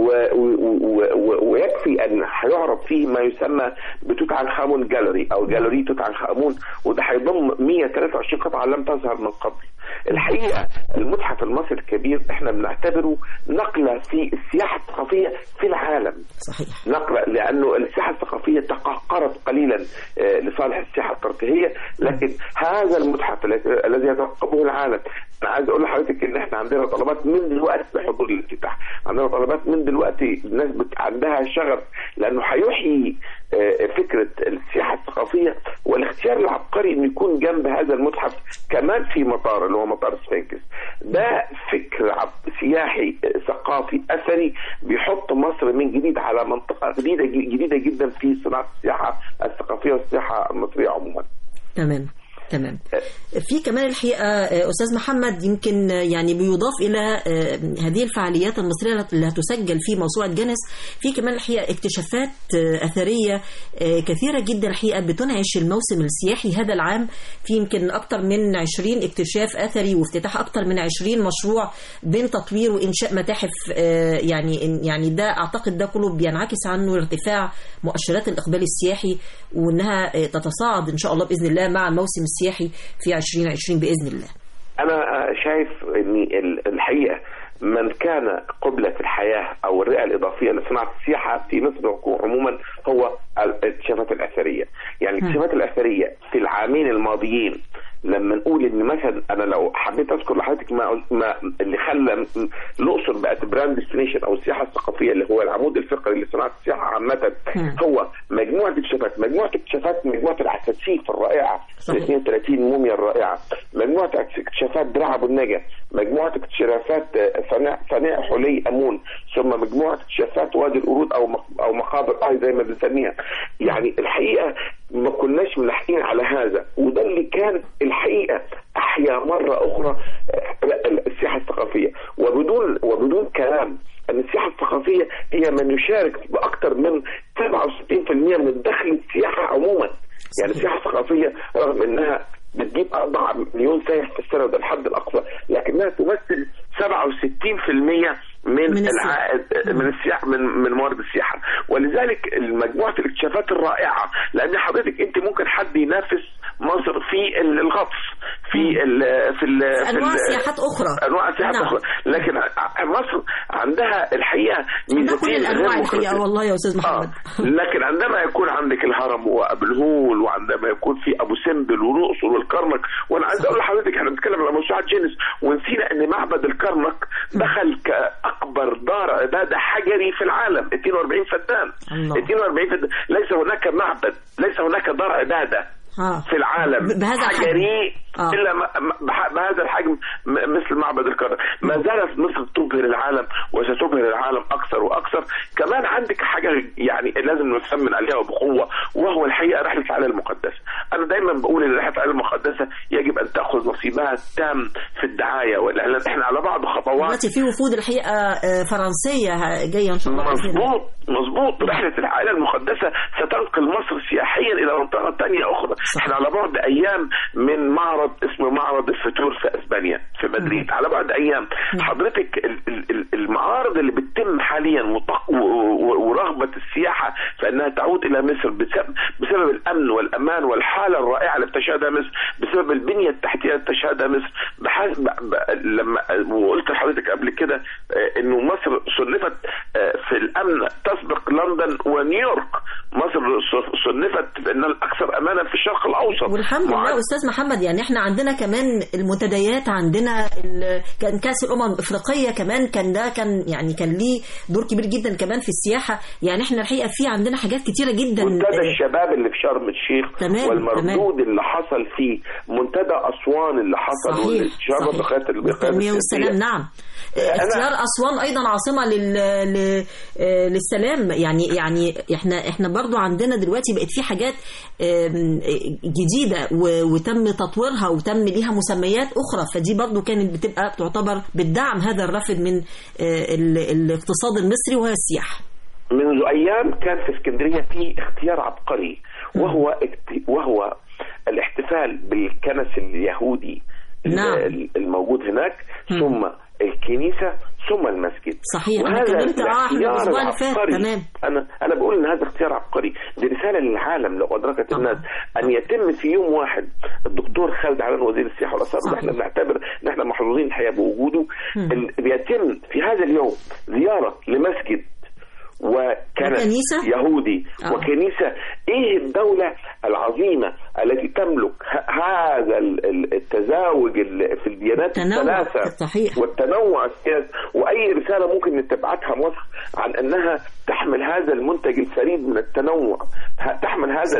ويكفي أن هيعرض فيه ما يسمى بتوت عنخ آمون جاليري أو جاليري توت عنخ آمون، وده هيضم 123 قطعة لم تظهر من قبل. الحقيقة المتحف المصري الكبير احنا بنعتبره نقلة في السياحة الثقافية في العالم. صحيح. نقلة لأنه السياحة الثقافية تقهقرت قليلا لصالح السياحة الترفيهية، لكن هذا المتحف الذي يترقبه العالم، أنا عايز أقول لحضرتك إن احنا عندنا طلبات من دلوقتي بحضور الافتتاح، عندنا طلبات من دلوقتي الناس عندها شغف، لأنه هيحيي فكرة السياحة الثقافية والاختيار العبقري إنه يكون جنب هذا المتحف كمان في مطار اللي هو مطار سفنكس. ده فكر سياحي ثقافي أثري بيحط مصر من جديد على منطقة جديدة جدا في صناعة السياحة الثقافية والسياحة المصرية عموما. تمام. في كمان الحقيقة أستاذ محمد، يمكن يعني بيضاف إلى هذه الفعاليات المصرية اللي هتسجل في موسوعة جينيس، في كمان الحقيقة اكتشافات أثرية كثيرة جدا الحقيقة بتنعش الموسم السياحي هذا العام. في يمكن أكتر من 20 اكتشاف أثري وافتتاح أكتر من 20 مشروع بين تطوير وإنشاء متاحف. يعني ده أعتقد ده كله بينعكس عنه ارتفاع مؤشرات الإقبال السياحي، وإنها تتصاعد إن شاء الله بإذن الله مع الموسم السياحي في 2020 بإذن الله. أنا شايف أن الحقيقة من كان قبلة الحياة أو الرئة الإضافية لصناعة السياحة في مصر عموما هو الاكتشافات الأثرية. يعني الاكتشافات الأثرية في العامين الماضيين، لما نقول ان مثلا انا لو حبيت اذكر لحضرتك ما اللي خلى الاقصر بقت براند ديستنيشن او السياحه الثقافيه اللي هو العمود الفقري لصناعه السياحه عامه، هو مجموعه اكتشافات مجموعه العساسيف الرائعه، 32 موميا الرائعه، مجموعه اكتشافات دراع ابو النجا، مجموعه اكتشافات صنائع حلي امون، ثم مجموعه اكتشافات وادي القرود او مقابر زي ما بنسميها. يعني الحقيقه ما كناش ملاحقين على هذا، وده اللي كان الحقيقة أحيا مرة أخرى السياحة الثقافية. وبدون كلام أن السياحة الثقافية هي من يشارك بأكثر من 67% من الدخل السياحة عموما. يعني السياحة الثقافية رغم أنها بتجيب 4 مليون سائح في السنة وده الحد الأقصى، لكنها تمثل 67% من العائد من السياحة من موارد السياحة. ولذلك مجموعة الاكتشافات الرائعة، لأن حضرتك أنت ممكن حد ينافس مصر في الغطس في أنواع سياحات أخرى، لكن مصر عندها الحقيقة كل الأنواع الحقيقة والله يا أستاذ محمد. لكن عندما يكون عندك الهرم وأبو الهول، وعندما يكون في أبو سمبل والأقصر والكرنك، وأنا عايز أقول لحضرتك احنا بنتكلم على موسوعة جينيس ونسينا أن معبد الكرنك دخل كأكبر دار عبادة حجري في العالم، 42 فدان. 42 فدان. ليس هناك معبد، ليس هناك دار عبادة في العالم حجري الا بهذا الحجم مثل معبد الكرنك. ما زالت مصر تبهر العالم وستبهر العالم اكثر واكثر. كمان عندك حاجه يعني لازم نثمن عليها بقوه، وهو الحقيقه رحله العائله المقدسه. انا دايما بقول ان رحله العائله المقدسه يجب ان تاخذ نصيبها التام في الدعايه والاعلان. احنا على بعض خطوات دلوقتي في وفود الحقيقه فرنسيه جايه ان شاء الله. مظبوط. رحله العائله المقدسه ستنقل مصر سياحيا الى منطقه ثانيه اخرى. احنا على بعد ايام من معرض اسمه معرض الفتور في اسبانيا في مدريد، على بعد ايام. حضرتك المعارض اللي بتتم حاليا ورغبه السياحه في انها تعود الى مصر بسبب الامن والامان والحاله الرائعه اللي بتشهدها مصر، بسبب البنيه التحتيه اللي بتشهدها مصر. لما وقلت لحضرتك قبل كده انه مصر صنفت في الامن تسبق لندن ونيويورك. مصر صنفت بانها الاكثر امانا في الشرق الاوسط. والحمد لله استاذ محمد، يعني احنا عندنا كمان المنتديات، عندنا كان كاس الامم الافريقيه كمان كان ليه دور كبير جدا كمان في السياحه. يعني احنا الحقيقه في عندنا حاجات كتيره جدا. منتدى الشباب اللي في شرم الشيخ والمردود اللي حصل فيه، منتدى اسوان اللي حصل، والشباب التنميه والسلام. نعم، اختيار اسوان ايضا عاصمه للسلام. يعني احنا برضو عندنا دلوقتي بقت في حاجات جديده وتم تطويرها وتم ليها مسميات اخرى، فدي برضو كانت بتبقى تعتبر بالدعم هذا الرافد من الاقتصاد المصري وهي السياحه. منذ ايام كان في اسكندريه في اختيار عبقري، وهو الاحتفال بالكنس اليهودي الموجود هناك، ثم الكنيسه، ثم المسجد. صحيح. انا كلمت الاسبوع اللي فات. تمام. انا بقول ان هذا اختيار عبقري، دي رساله للعالم لو ادركت الناس ان يتم في يوم واحد. الدكتور خالد علان وزير السياحه والاثار، احنا بنعتبر ان احنا محظوظين الحقيقه بوجوده. بيتم في هذا اليوم زياره لمسجد وكنيسة يهودي وكنيسة. ايه الدولة العظيمة التي تملك هذا التزاوج في الديانات الثلاثة والتنوع السياسي، واي رسالة ممكن تبعتها مصر عن انها تحمل هذا المنتج الفريد من التنوع، تحمل هذا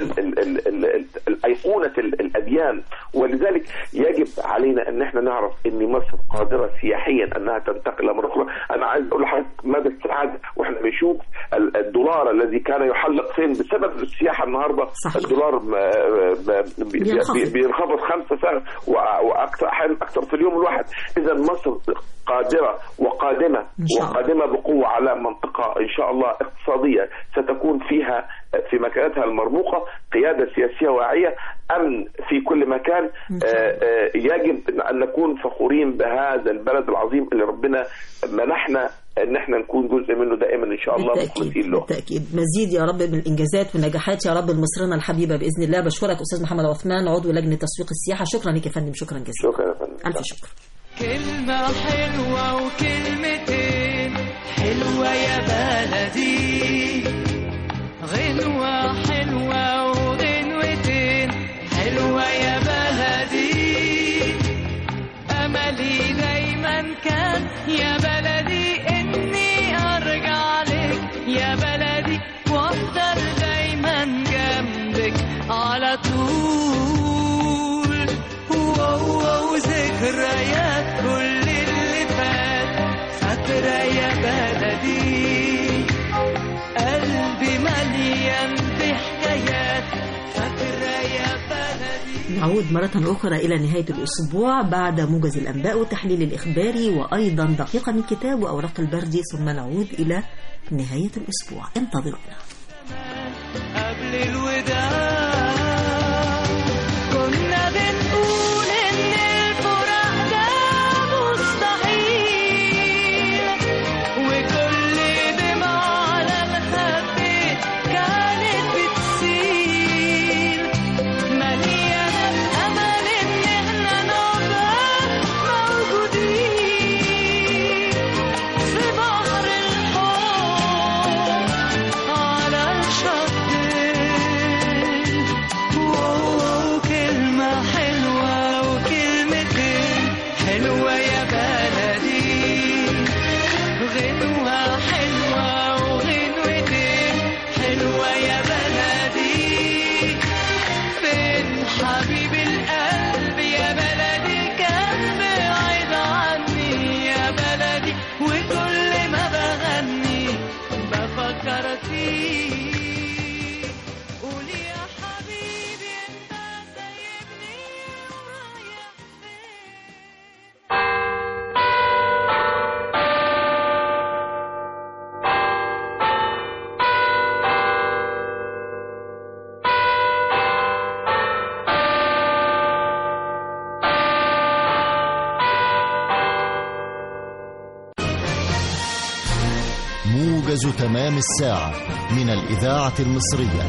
ايقونة الاديان. ولذلك يجب علينا ان احنا نعرف ان مصر قادرة سياحيا انها تنتقل لمرة اخرى. انا عايز اقول لحضرتك مدى السعادة واحنا بنشوف الدولار الذي كان يحلق فين بسبب السياحة النهاردة. الدولار بينخفض 5 سنة واكثر احيانا اكثر في اليوم الواحد. اذا مصر قادرة وقادمة بقوة على منطقة ان شاء الله اقتصادية ستكون فيها في مكانتها المرموقة، قيادة سياسية واعية، امن في كل مكان. يجب ان نكون فخورين بهذا البلد العظيم اللي ربنا منحنا ان احنا نكون جزء منه دائما ان شاء الله. بالتاكيد مزيد يا رب من الانجازات والنجاحات يا رب لمصرنا الحبيبه باذن الله. بشكرك استاذ محمد عثمان، عضو لجنه تسويق السياحه. شكرا لك يا فندم. شكرا جزيلا. شكرا يا فندم. الف شكر. كلمه حلوه وكلمتين حلوه يا بلدي، غنوه حلوه وغنوتين حلوه يا بلدي، املي دايما كان يا بلدي اني ارجع لك يا بلدي وافضل دايما جنبك على طول. وذكريات كل اللي فات فاكرة يا بلدي، قلبي مليان بحكايات فاكرة يا بلدي. نعود مرة أخرى إلى نهاية الأسبوع بعد موجز الأنباء والتحليل الإخباري وأيضا دقيقة من كتاب وأوراق البردي، ثم نعود إلى نهاية الأسبوع. انتظرونا. قبل الوداع كنا بنقول إن الفراق ده مستحيل، وكل دمعة على الخد كانت بتسيل، مليانة بأمل إن إحنا نبقى موجودين في بحر الحب على الشط. كراكيب. قول يا حبيبي انت سايبني ورايح موجز تمام الساعة من الإذاعة المصرية.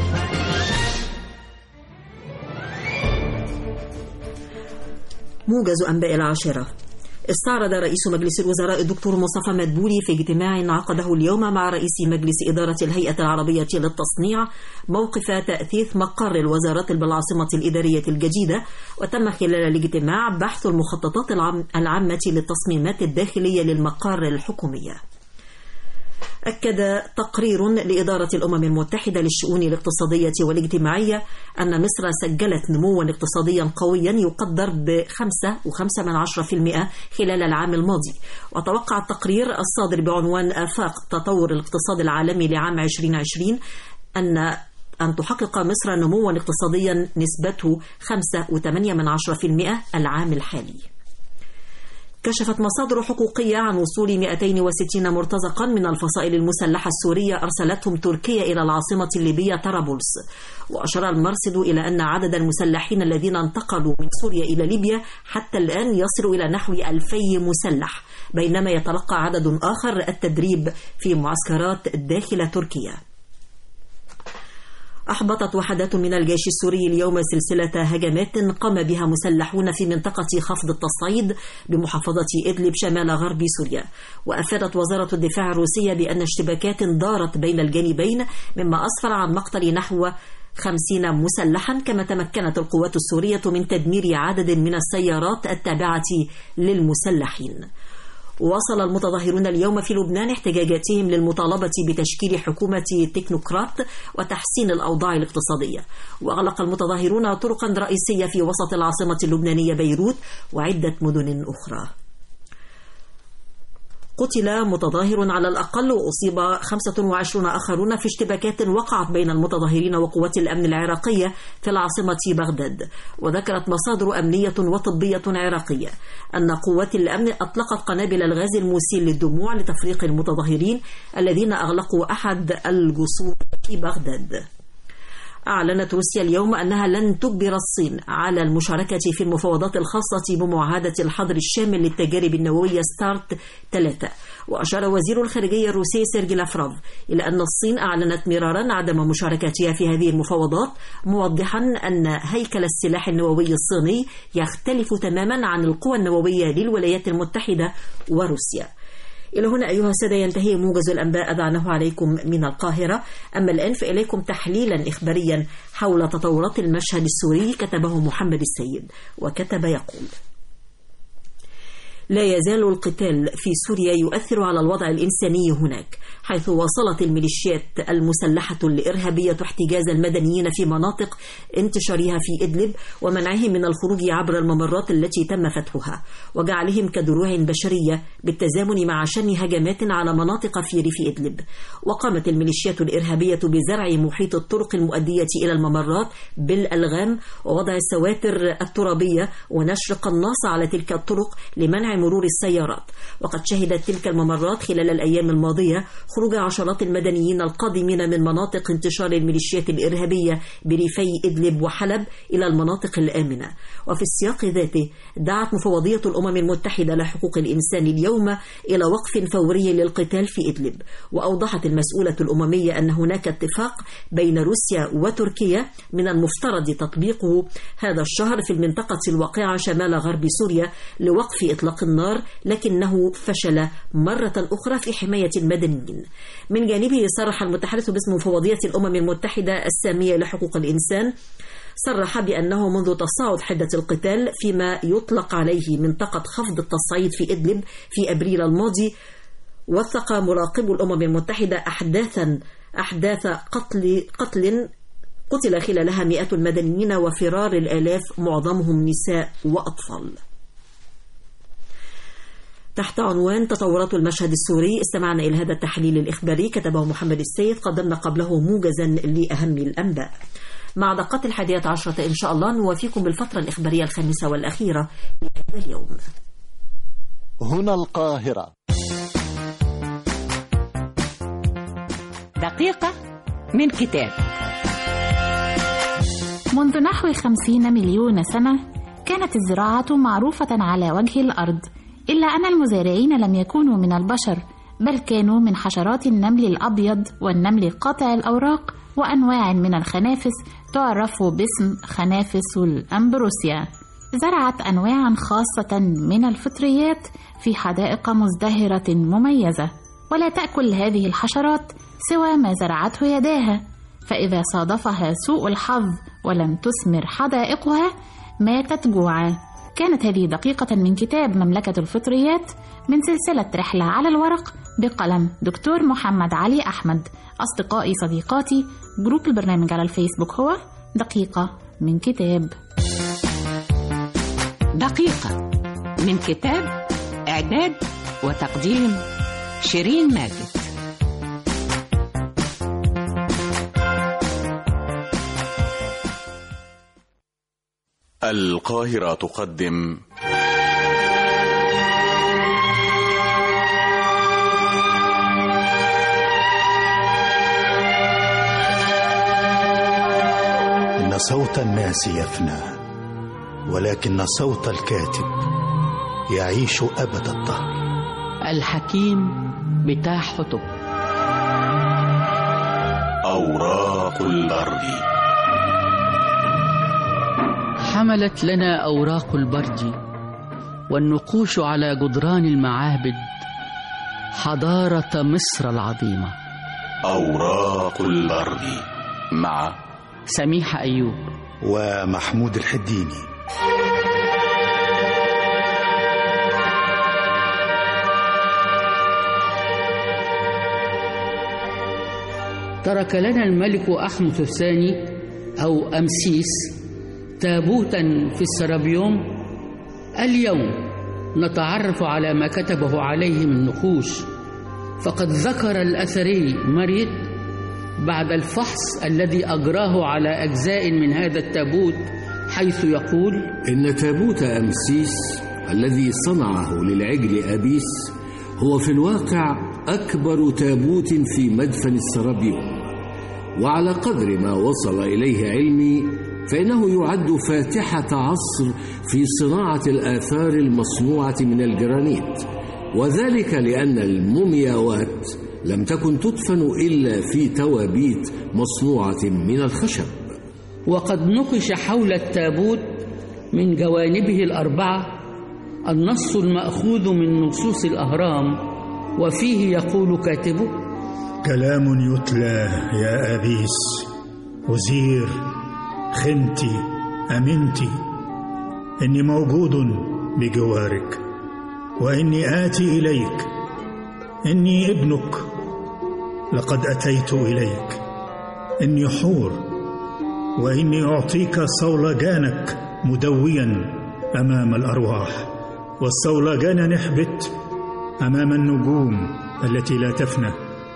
موجز أنباء العاشرة. استعرض رئيس مجلس الوزراء الدكتور مصطفى مدبولي في اجتماع عقده اليوم مع رئيس مجلس إدارة الهيئة العربية للتصنيع موقف تأثيث مقر الوزارات بالعاصمة الإدارية الجديدة. وتم خلال الاجتماع بحث المخططات العامة للتصميمات الداخلية للمقار الحكومية. أكد تقرير لإدارة الأمم المتحدة للشؤون الاقتصادية والاجتماعية أن مصر سجلت نموا اقتصاديا قويا يقدر ب5.5% خلال العام الماضي. وتوقع التقرير الصادر بعنوان آفاق تطور الاقتصاد العالمي لعام 2020 أن تحقق مصر نموا اقتصاديا نسبته 5.8% العام الحالي. كشفت مصادر حقوقية عن وصول 260 مرتزقا من الفصائل المسلحة السورية أرسلتهم تركيا إلى العاصمة الليبية طرابلس. وأشار المرصد إلى أن عدد المسلحين الذين انتقلوا من سوريا إلى ليبيا حتى الآن يصل إلى نحو 2000 مسلح، بينما يتلقى عدد آخر التدريب في معسكرات داخل تركيا. أحبطت وحدات من الجيش السوري اليوم سلسلة هجمات قام بها مسلحون في منطقة خفض التصعيد بمحافظة إدلب شمال غرب سوريا. وأفادت وزارة الدفاع الروسية بأن اشتباكات دارت بين الجانبين مما أسفر عن مقتل نحو 50 مسلحا، كما تمكنت القوات السورية من تدمير عدد من السيارات التابعة للمسلحين. وواصل المتظاهرون اليوم في لبنان احتجاجاتهم للمطالبة بتشكيل حكومة تكنوقراط وتحسين الأوضاع الاقتصادية. وأغلق المتظاهرون طرقا رئيسية في وسط العاصمة اللبنانية بيروت وعدة مدن أخرى. قتل متظاهر على الأقل وأصيب 25 آخرون في اشتباكات وقعت بين المتظاهرين وقوات الأمن العراقية في العاصمة بغداد. وذكرت مصادر أمنية وطبية عراقية أن قوات الأمن أطلقت قنابل الغاز المسيل للدموع لتفريق المتظاهرين الذين أغلقوا أحد الجسور في بغداد. أعلنت روسيا اليوم أنها لن تجبر الصين على المشاركة في المفاوضات الخاصة بمعاهدة الحظر الشامل للتجارب النووية ستارت 3. وأشار وزير الخارجية الروسي سيرجي لافروف إلى أن الصين أعلنت مرارا عدم مشاركتها في هذه المفاوضات، موضحا أن هيكل السلاح النووي الصيني يختلف تماما عن القوى النووية للولايات المتحدة وروسيا. إلى هنا أيها السادة ينتهي موجز الأنباء أذعناه عليكم من القاهرة. أما الآن فإليكم تحليلا إخباريا حول تطورات المشهد السوري كتبه محمد السيد، وكتب يقول: لا يزال القتال في سوريا يؤثر على الوضع الإنساني هناك، حيث واصلت الميليشيات المسلحة الإرهابية احتجاز المدنيين في مناطق انتشارها في إدلب ومنعهم من الخروج عبر الممرات التي تم فتحها وجعلهم كدروع بشرية بالتزامن مع شن هجمات على مناطق في ريف إدلب. وقامت الميليشيات الإرهابية بزرع محيط الطرق المؤدية إلى الممرات بالألغام ووضع السواتر الترابية ونشر قناصة على تلك الطرق لمنع مرور السيارات. وقد شهدت تلك الممرات خلال الأيام الماضية خروج عشرات المدنيين القادمين من مناطق انتشار الميليشيات الإرهابية بريفي إدلب وحلب إلى المناطق الآمنة. وفي السياق ذاته دعت مفوضية الأمم المتحدة لحقوق الإنسان اليوم إلى وقف فوري للقتال في إدلب. وأوضحت المسؤولة الأممية أن هناك اتفاق بين روسيا وتركيا من المفترض تطبيقه هذا الشهر في المنطقة الواقعة شمال غرب سوريا لوقف إطلاق النار، لكنه فشل مرة أخرى في حماية المدنيين. من جانبه صرح المتحدث باسم مفوضية الأمم المتحدة السامية لحقوق الإنسان صرح بأنه منذ تصاعد حدة القتال فيما يطلق عليه منطقة خفض التصعيد في إدلب في أبريل الماضي، وثق مراقب الأمم المتحدة أحداث قتل خلالها مئات المدنيين وفرار الآلاف معظمهم نساء وأطفال. تحت عنوان تطورات المشهد السوري استمعنا إلى هذا التحليل الإخباري كتبه محمد السيد. قدمنا قبله موجزا لأهم الأنباء. مع دقات 11 إن شاء الله نوافيكم بالفترة الإخبارية الخامسة والأخيرة لهذا اليوم. هنا القاهرة. دقيقة من كتاب. منذ نحو 50 مليون سنة كانت الزراعة معروفة على وجه الأرض، إلا أن المزارعين لم يكونوا من البشر، بل كانوا من حشرات النمل الأبيض والنمل قاطع الأوراق وأنواع من الخنافس تعرف باسم خنافس الأمبروسيا. زرعت أنواعا خاصة من الفطريات في حدائق مزدهرة مميزة، ولا تأكل هذه الحشرات سوى ما زرعته يداها، فإذا صادفها سوء الحظ ولم تثمر حدائقها ماتت جوعا. كانت هذه دقيقة من كتاب مملكة الفطريات من سلسلة رحلة على الورق بقلم دكتور محمد علي أحمد. أصدقائي صديقاتي، جروب البرنامج على الفيسبوك هو دقيقة من كتاب. دقيقة من كتاب، إعداد وتقديم شيرين ماجد. القاهرة تقدم إن صوت الناس يفنى، ولكن صوت الكاتب يعيش أبد الدهر. الحكيم بتاع حطب. أوراق البرد. حملت لنا أوراق البرد والنقوش على جدران المعابد حضارة مصر العظيمة. أوراق البرد مع سميحة أيوب ومحمود الحديني. ترك لنا الملك أحمس الثاني أو أمسيس تابوتا في السرابيوم. اليوم نتعرف على ما كتبه عليه من نقوش، فقد ذكر الأثري مريد بعد الفحص الذي أجراه على أجزاء من هذا التابوت، حيث يقول: إن تابوت أمسيس الذي صنعه للعجل أبيس هو في الواقع أكبر تابوت في مدفن السرابيوم، وعلى قدر ما وصل إليه علمي فإنه يعد فاتحة عصر في صناعة الآثار المصنوعة من الجرانيت، وذلك لأن المومياوات لم تكن تدفن إلا في توابيت مصنوعة من الخشب. وقد نقش حول التابوت من جوانبه الأربعة النص المأخوذ من نصوص الأهرام، وفيه يقول كاتبه: كلام يتلى يا أبيس، وزير خنتي أمنتي، إني موجود بجوارك، وإني آتي إليك، إني ابنك، لقد أتيت إليك، إني حور، وإني أعطيك صولجانك مدويا أمام الأرواح، والصولجان نحبت أمام النجوم التي لا تفنى.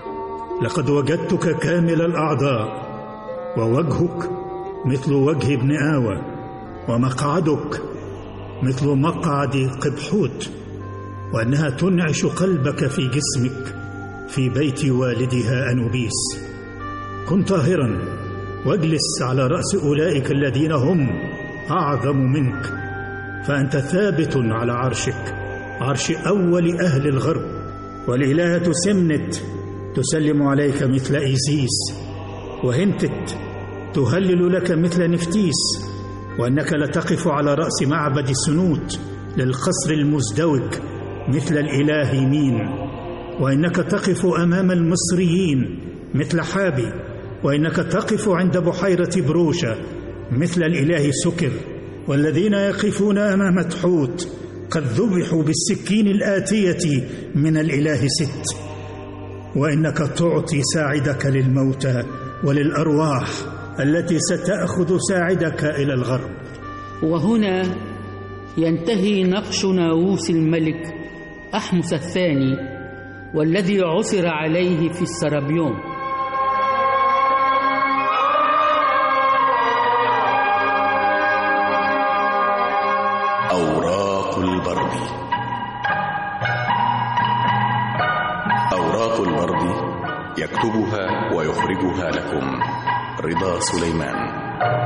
لقد وجدتك كامل الأعضاء، ووجهك مثل وجه ابن آوى، ومقعدك مثل مقعد قبحوت، وأنها تنعش قلبك في جسمك في بيت والدها أنوبيس. كن طاهرا واجلس على رأس أولئك الذين هم أعظم منك، فأنت ثابت على عرشك، عرش أول أهل الغرب. والإلهة سمنت تسلم عليك مثل إيزيس، وهنتت تهلل لك مثل نفتيس، وأنك لتقف على رأس معبد سنوت للقصر المزدوج مثل الإله مين، وإنك تقف أمام المصريين مثل حابي، وإنك تقف عند بحيرة بروشة مثل الإله سكر، والذين يقفون أمام تحوت قد ذبحوا بالسكين الآتية من الإله ست، وإنك تعطي ساعدك للموتى وللأرواح التي ستأخذ ساعدك إلى الغرب. وهنا ينتهي نقش ناووس الملك أحمس الثاني والذي عثر عليه في السرابيوم. أوراق البرد. أوراق البرد يكتبها ويخرجها لكم رضا سليمان.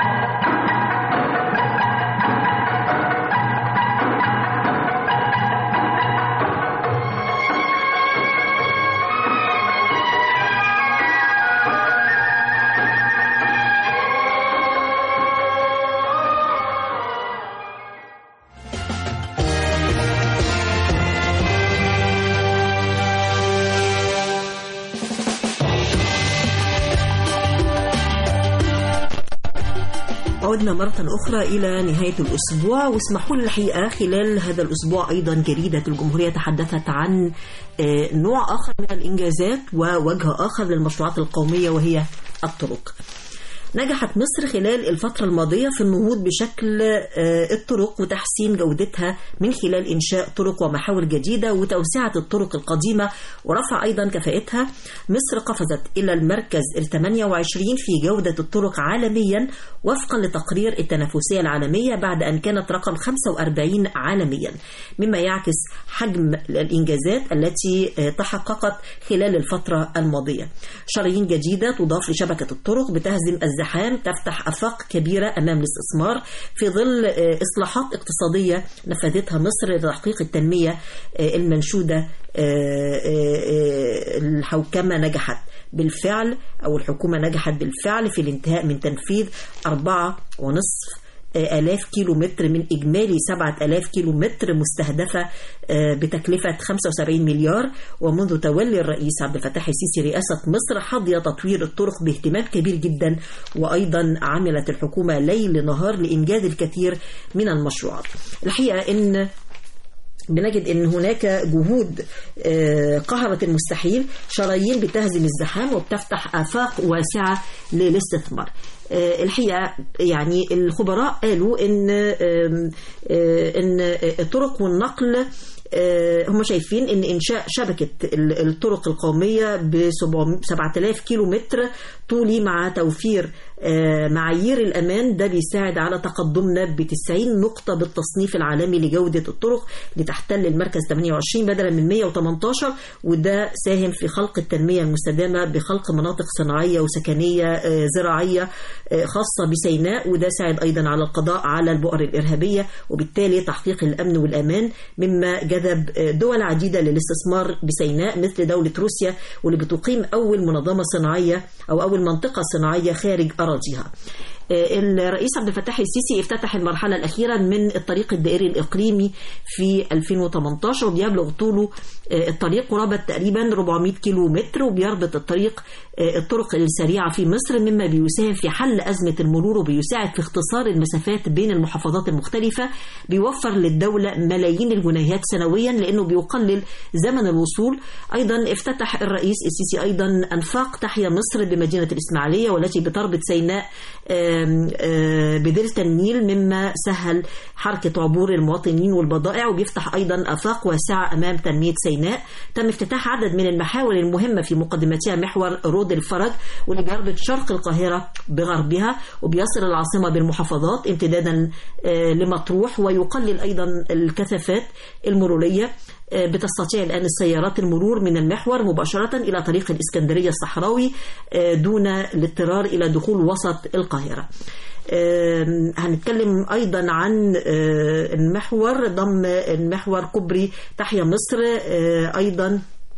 عدنا مرة أخرى إلى نهاية الأسبوع، واسمحوا لي الحقيقة خلال هذا الأسبوع أيضا جريدة الجمهورية تحدثت عن نوع آخر من الإنجازات ووجه آخر للمشروعات القومية وهي الطرق. نجحت مصر خلال الفترة الماضية في النهوض بشكل الطرق وتحسين جودتها من خلال إنشاء طرق ومحاور جديدة وتوسعة الطرق القديمة ورفع أيضا كفاءتها. مصر قفزت إلى المركز 28 في جودة الطرق عالميا وفقا لتقرير التنافسية العالمية بعد أن كانت رقم 45 عالميا، مما يعكس حجم الإنجازات التي تحققت خلال الفترة الماضية. شرايين جديدة تضاف لشبكة الطرق بتهزم الزحام، تفتح آفاق كبيرة أمام الاستثمار في ظل إصلاحات اقتصادية نفذتها مصر لتحقيق التنمية المنشودة. الحوكمة نجحت بالفعل أو الحكومة نجحت بالفعل في الانتهاء من تنفيذ 4.5 آلاف كيلو متر من إجمالي 7,000 كيلو متر مستهدفة بتكلفة 75 مليار. ومنذ تولي الرئيس عبد الفتاح السيسي رئاسة مصر حظي تطوير الطرق باهتمام كبير جدا، وأيضا عملت الحكومة ليل نهار لإنجاز الكثير من المشروعات. الحقيقة إن بنجد أن هناك جهود قهرت المستحيل، شرايين بتهزم الزحام وبتفتح آفاق واسعة للاستثمار. الحقيقة يعني الخبراء قالوا إن الطرق والنقل هم شايفين ان انشاء شبكة الطرق القومية ب 7,000 كيلو متر طولي مع توفير معايير الامان ده بيساعد على تقدمنا ب90 نقطة بالتصنيف العالمي لجودة الطرق لتحتل المركز 28 بدلا من 118، وده ساهم في خلق التنمية المستدامة بخلق مناطق صناعية وسكنية زراعية خاصة بسيناء، وده ساعد ايضا على القضاء على البؤر الارهابية وبالتالي تحقيق الامن والامان، مما جذب دول عديدة للاستثمار بسيناء مثل دولة روسيا واللي بتقيم أول منظمة صناعية أو أول منطقة صناعية خارج أراضيها. الرئيس عبد الفتاح السيسي افتتح المرحلة الأخيرة من الطريق الدائري الإقليمي في 2018 وبيبلغ طوله الطريق قرابة تقريبا 400 كيلو متر، وبيربط الطرق السريعة في مصر، مما بيساهم في حل أزمة المرور وبيساعد في اختصار المسافات بين المحافظات المختلفة، بيوفر للدولة ملايين الجنيهات سنويا لأنه بيقلل زمن الوصول. أيضا افتتح الرئيس السيسي أيضا أنفاق تحيا مصر بمدينة الإسماعيلية والتي بتربط سيناء بدلتا النيل، مما سهل حركة عبور المواطنين والبضائع وبيفتح أيضا آفاق واسعة أمام تنمية سيناء. تم افتتاح عدد من المحاور المهمة في مقدمتها محور رود الفرج واللي بيربط شرق القاهرة بغربها وبيصل العاصمة بالمحافظات امتدادا لمطروح، ويقلل أيضا الكثافات المرورية. بتستطيع الآن السيارات المرور من المحور مباشرة إلى طريق الإسكندرية الصحراوي دون الاضطرار إلى دخول وسط القاهرة. هنتكلم أيضا عن المحور ضم المحور كوبري تحيا مصر أيضا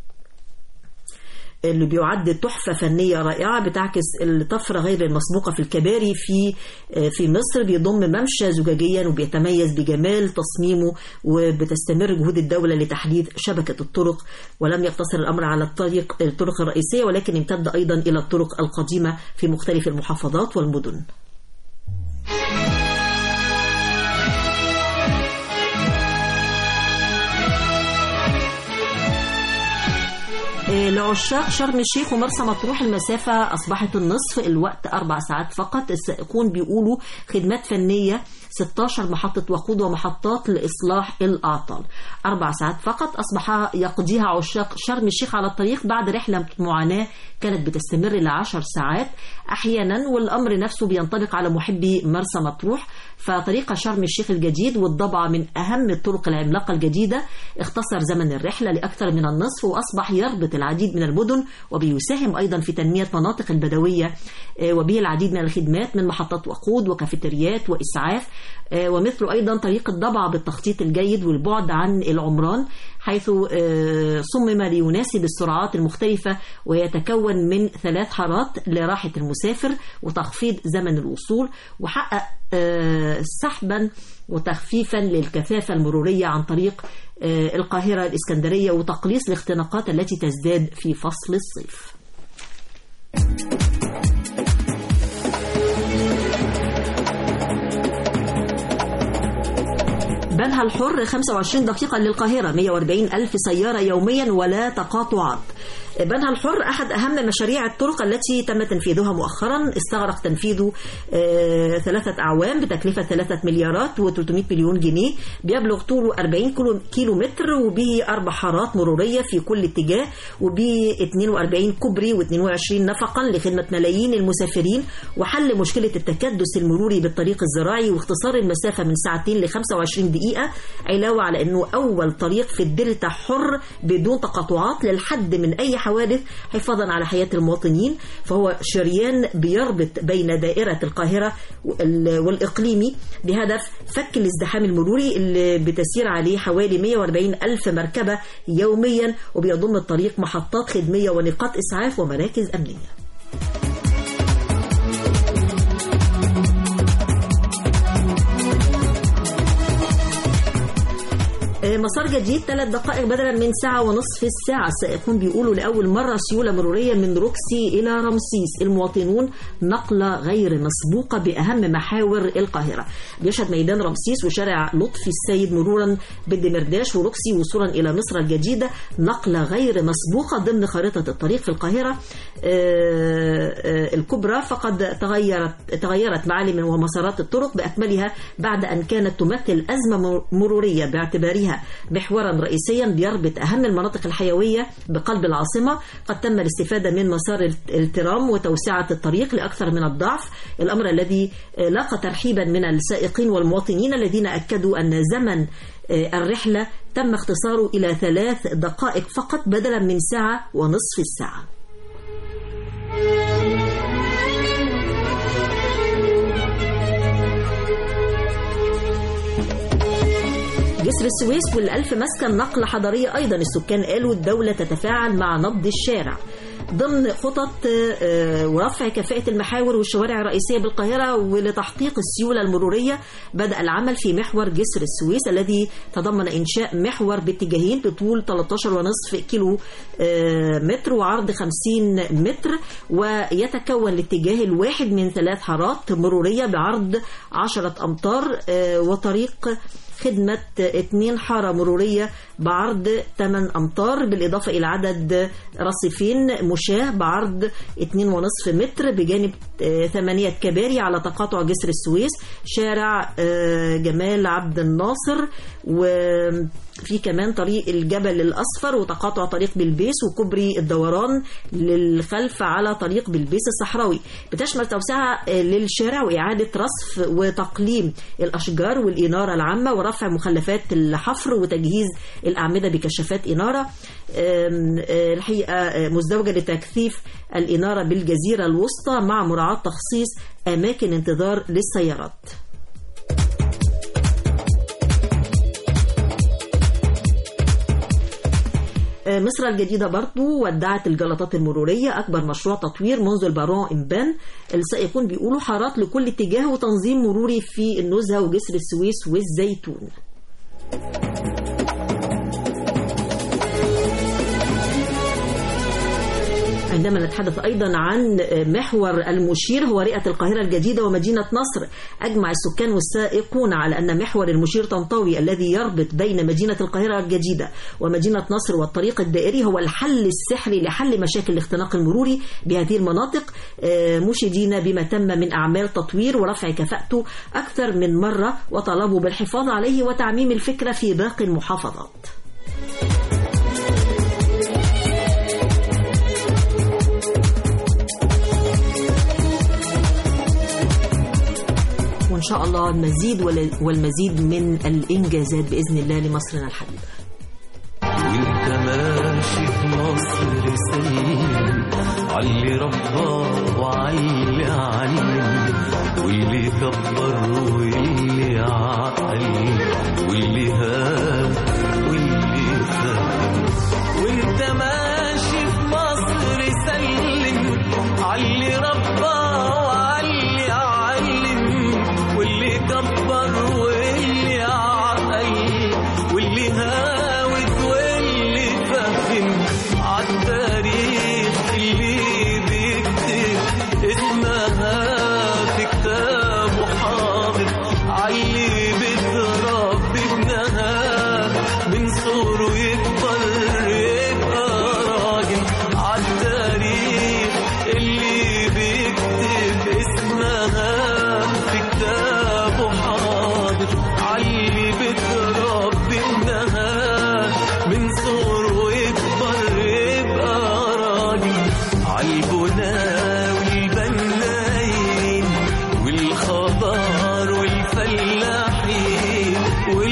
اللي بيعد تحفة فنية رائعة بتعكس الطفرة غير المسبوقة في الكباري في مصر. بيضم ممشى زجاجيا وبيتميز بجمال تصميمه، وبتستمر جهود الدولة لتحديث شبكة الطرق، ولم يقتصر الأمر على الطرق الرئيسية ولكن امتد أيضا إلى الطرق القديمة في مختلف المحافظات والمدن. لعشاق شرم الشيخ ومرسى مطروح المسافة أصبحت النصف، الوقت 4 ساعات فقط. السائقون بيقولوا خدمات فنية 16 محطة وقود ومحطات لإصلاح الأعطال. 4 ساعات فقط أصبح يقضيها عشاق شرم الشيخ على الطريق بعد رحلة معاناة كانت بتستمر ل10 ساعات أحيانا، والأمر نفسه بينطبق على محبي مرسى مطروح. فطريق شرم الشيخ الجديد والضبعة من أهم الطرق العملاقة الجديدة اختصر زمن الرحلة لأكثر من النصف، وأصبح يربط العديد من المدن وبيساهم أيضا في تنمية مناطق البدوية، وبه العديد من الخدمات من محطات وقود وكافيتريات وإسعاف، ومثل أيضا طريق الضبعة بالتخطيط الجيد والبعد عن العمران، حيث صمم ليناسب السرعات المختلفة ويتكون من 3 حارات لراحة المسافر وتخفيض زمن الوصول، وحقق سحبا وتخفيفا للكثافة المرورية عن طريق القاهرة الإسكندرية وتقليص الاختناقات التي تزداد في فصل الصيف. بنها الحر 25 دقيقة للقاهرة، 140 ألف سيارة يوميا ولا تقاطعات. بنها الحر أحد أهم مشاريع الطرق التي تم تنفيذها مؤخرا، استغرق تنفيذه 3 أعوام بتكلفة 3 مليارات و300 مليون جنيه، بيبلغ طوله 40 كيلو متر، وبه 4 حارات مرورية في كل اتجاه، وبه 42 كوبري و22 نفقا لخدمة ملايين المسافرين وحل مشكلة التكدس المروري بالطريق الزراعي واختصار المسافة من 2 ل 25 دقيقة، علاوة على أنه أول طريق في الدلتا حر بدون تقاطعات للحد من أي حوادث حفاظا على حياة المواطنين. فهو شريان بيربط بين دائرة القاهرة والإقليمي بهدف فك الازدحام المروري اللي بتسير عليه حوالي 140 ألف مركبة يوميا، وبيضم الطريق محطات خدمية ونقاط إسعاف ومراكز أمنية. مسار جديد 3 دقائق بدلا من 1.5 ساعة. السائقون بيقولوا لأول مرة سيولة مرورية من روكسي إلى رمسيس. المواطنون نقلة غير مسبوقة بأهم محاور القاهرة. بيشهد ميدان رمسيس وشارع لطفي السيد مرورا بالدمرداش وروكسي وصولا إلى مصر الجديدة نقلة غير مسبوقة ضمن خارطة الطريق في القاهرة الكبرى. فقد تغيرت معالم ومسارات الطرق بأكملها بعد أن كانت تمثل أزمة مرورية باعتبارها محورا رئيسيا بيربط أهم المناطق الحيوية بقلب العاصمة. قد تم الاستفادة من مسار الترام وتوسعة الطريق لأكثر من الضعف، الأمر الذي لاقى ترحيبا من السائقين والمواطنين الذين أكدوا أن زمن الرحلة تم اختصاره إلى 3 دقائق فقط بدلا من 1.5 ساعة. جسر السويس والألف مسكن نقلة حضرية أيضا. السكان قالوا الدولة تتفاعل مع نبض الشارع ضمن خطط ورفع كفاءة المحاور والشوارع الرئيسية بالقاهرة. ولتحقيق السيولة المرورية بدأ العمل في محور جسر السويس الذي تضمن إنشاء محور باتجاهين بطول 13.5 كيلو متر وعرض 50 متر، ويتكون الاتجاه الواحد من 3 حارات مرورية بعرض 10 أمتار وطريق خدمة 2 حارة مرورية بعرض 8 أمتار، بالإضافة إلى عدد رصيفين مشاة بعرض 2.5 متر بجانب 8 كباري على تقاطع جسر السويس، شارع جمال عبد الناصر، وفي كمان طريق الجبل الأصفر وتقاطع طريق بلبيس وكوبري الدوران للخلف على طريق بلبيس الصحراوي. بتشمل توسعة للشارع وإعادة رصف وتقليم الأشجار والإنارة العامة ورفع مخلفات الحفر وتجهيز الأعمدة بكشافات إنارة. الحقيقة مزدوجة لتكثيف الإنارة بالجزيرة الوسطى مع مراعاة تخصيص أماكن انتظار للسيارات. مصر الجديدة برضو ودعت الجلطات المرورية، أكبر مشروع تطوير منذ البارون إمبان. السائقون بيقولوا حارات لكل اتجاه وتنظيم مروري في النزهة وجسر السويس والزيتون. عندما نتحدث أيضا عن محور المشير هو رئة القاهرة الجديدة ومدينة نصر، أجمع السكان والسائقون على أن محور المشير طنطاوي الذي يربط بين مدينة القاهرة الجديدة ومدينة نصر والطريق الدائري هو الحل السحري لحل مشاكل الاختناق المروري بهذه المناطق، مشيدين بما تم من أعمال تطوير ورفع كفاءته أكثر من مرة، وطلبوا بالحفاظ عليه وتعميم الفكرة في باقي المحافظات. وإن شاء الله المزيد والمزيد من الإنجازات بإذن الله لمصرنا الحبيبة. وانت ماشي في مصر سليم علي رباه وعلي علم، واللي كبر واللي عقل واللي هاب واللي فهم. وانت ماشي في مصر سلم علي رباه وعلي علم، واللي كبر واللي عقل واللي هاوت واللي فهم. عالتاريخ اللي بيكتب اسمها في كتابه حاضر، علي بتربي ابنها من صغره يكبر يبقى راجل. عالتاريخ اللي بيكتب اسمها في كتابه حاضر، علي بتربي ابنها من صغره يكبر يبقى راجل. عالبنا والبنايين والخضار والفلاحين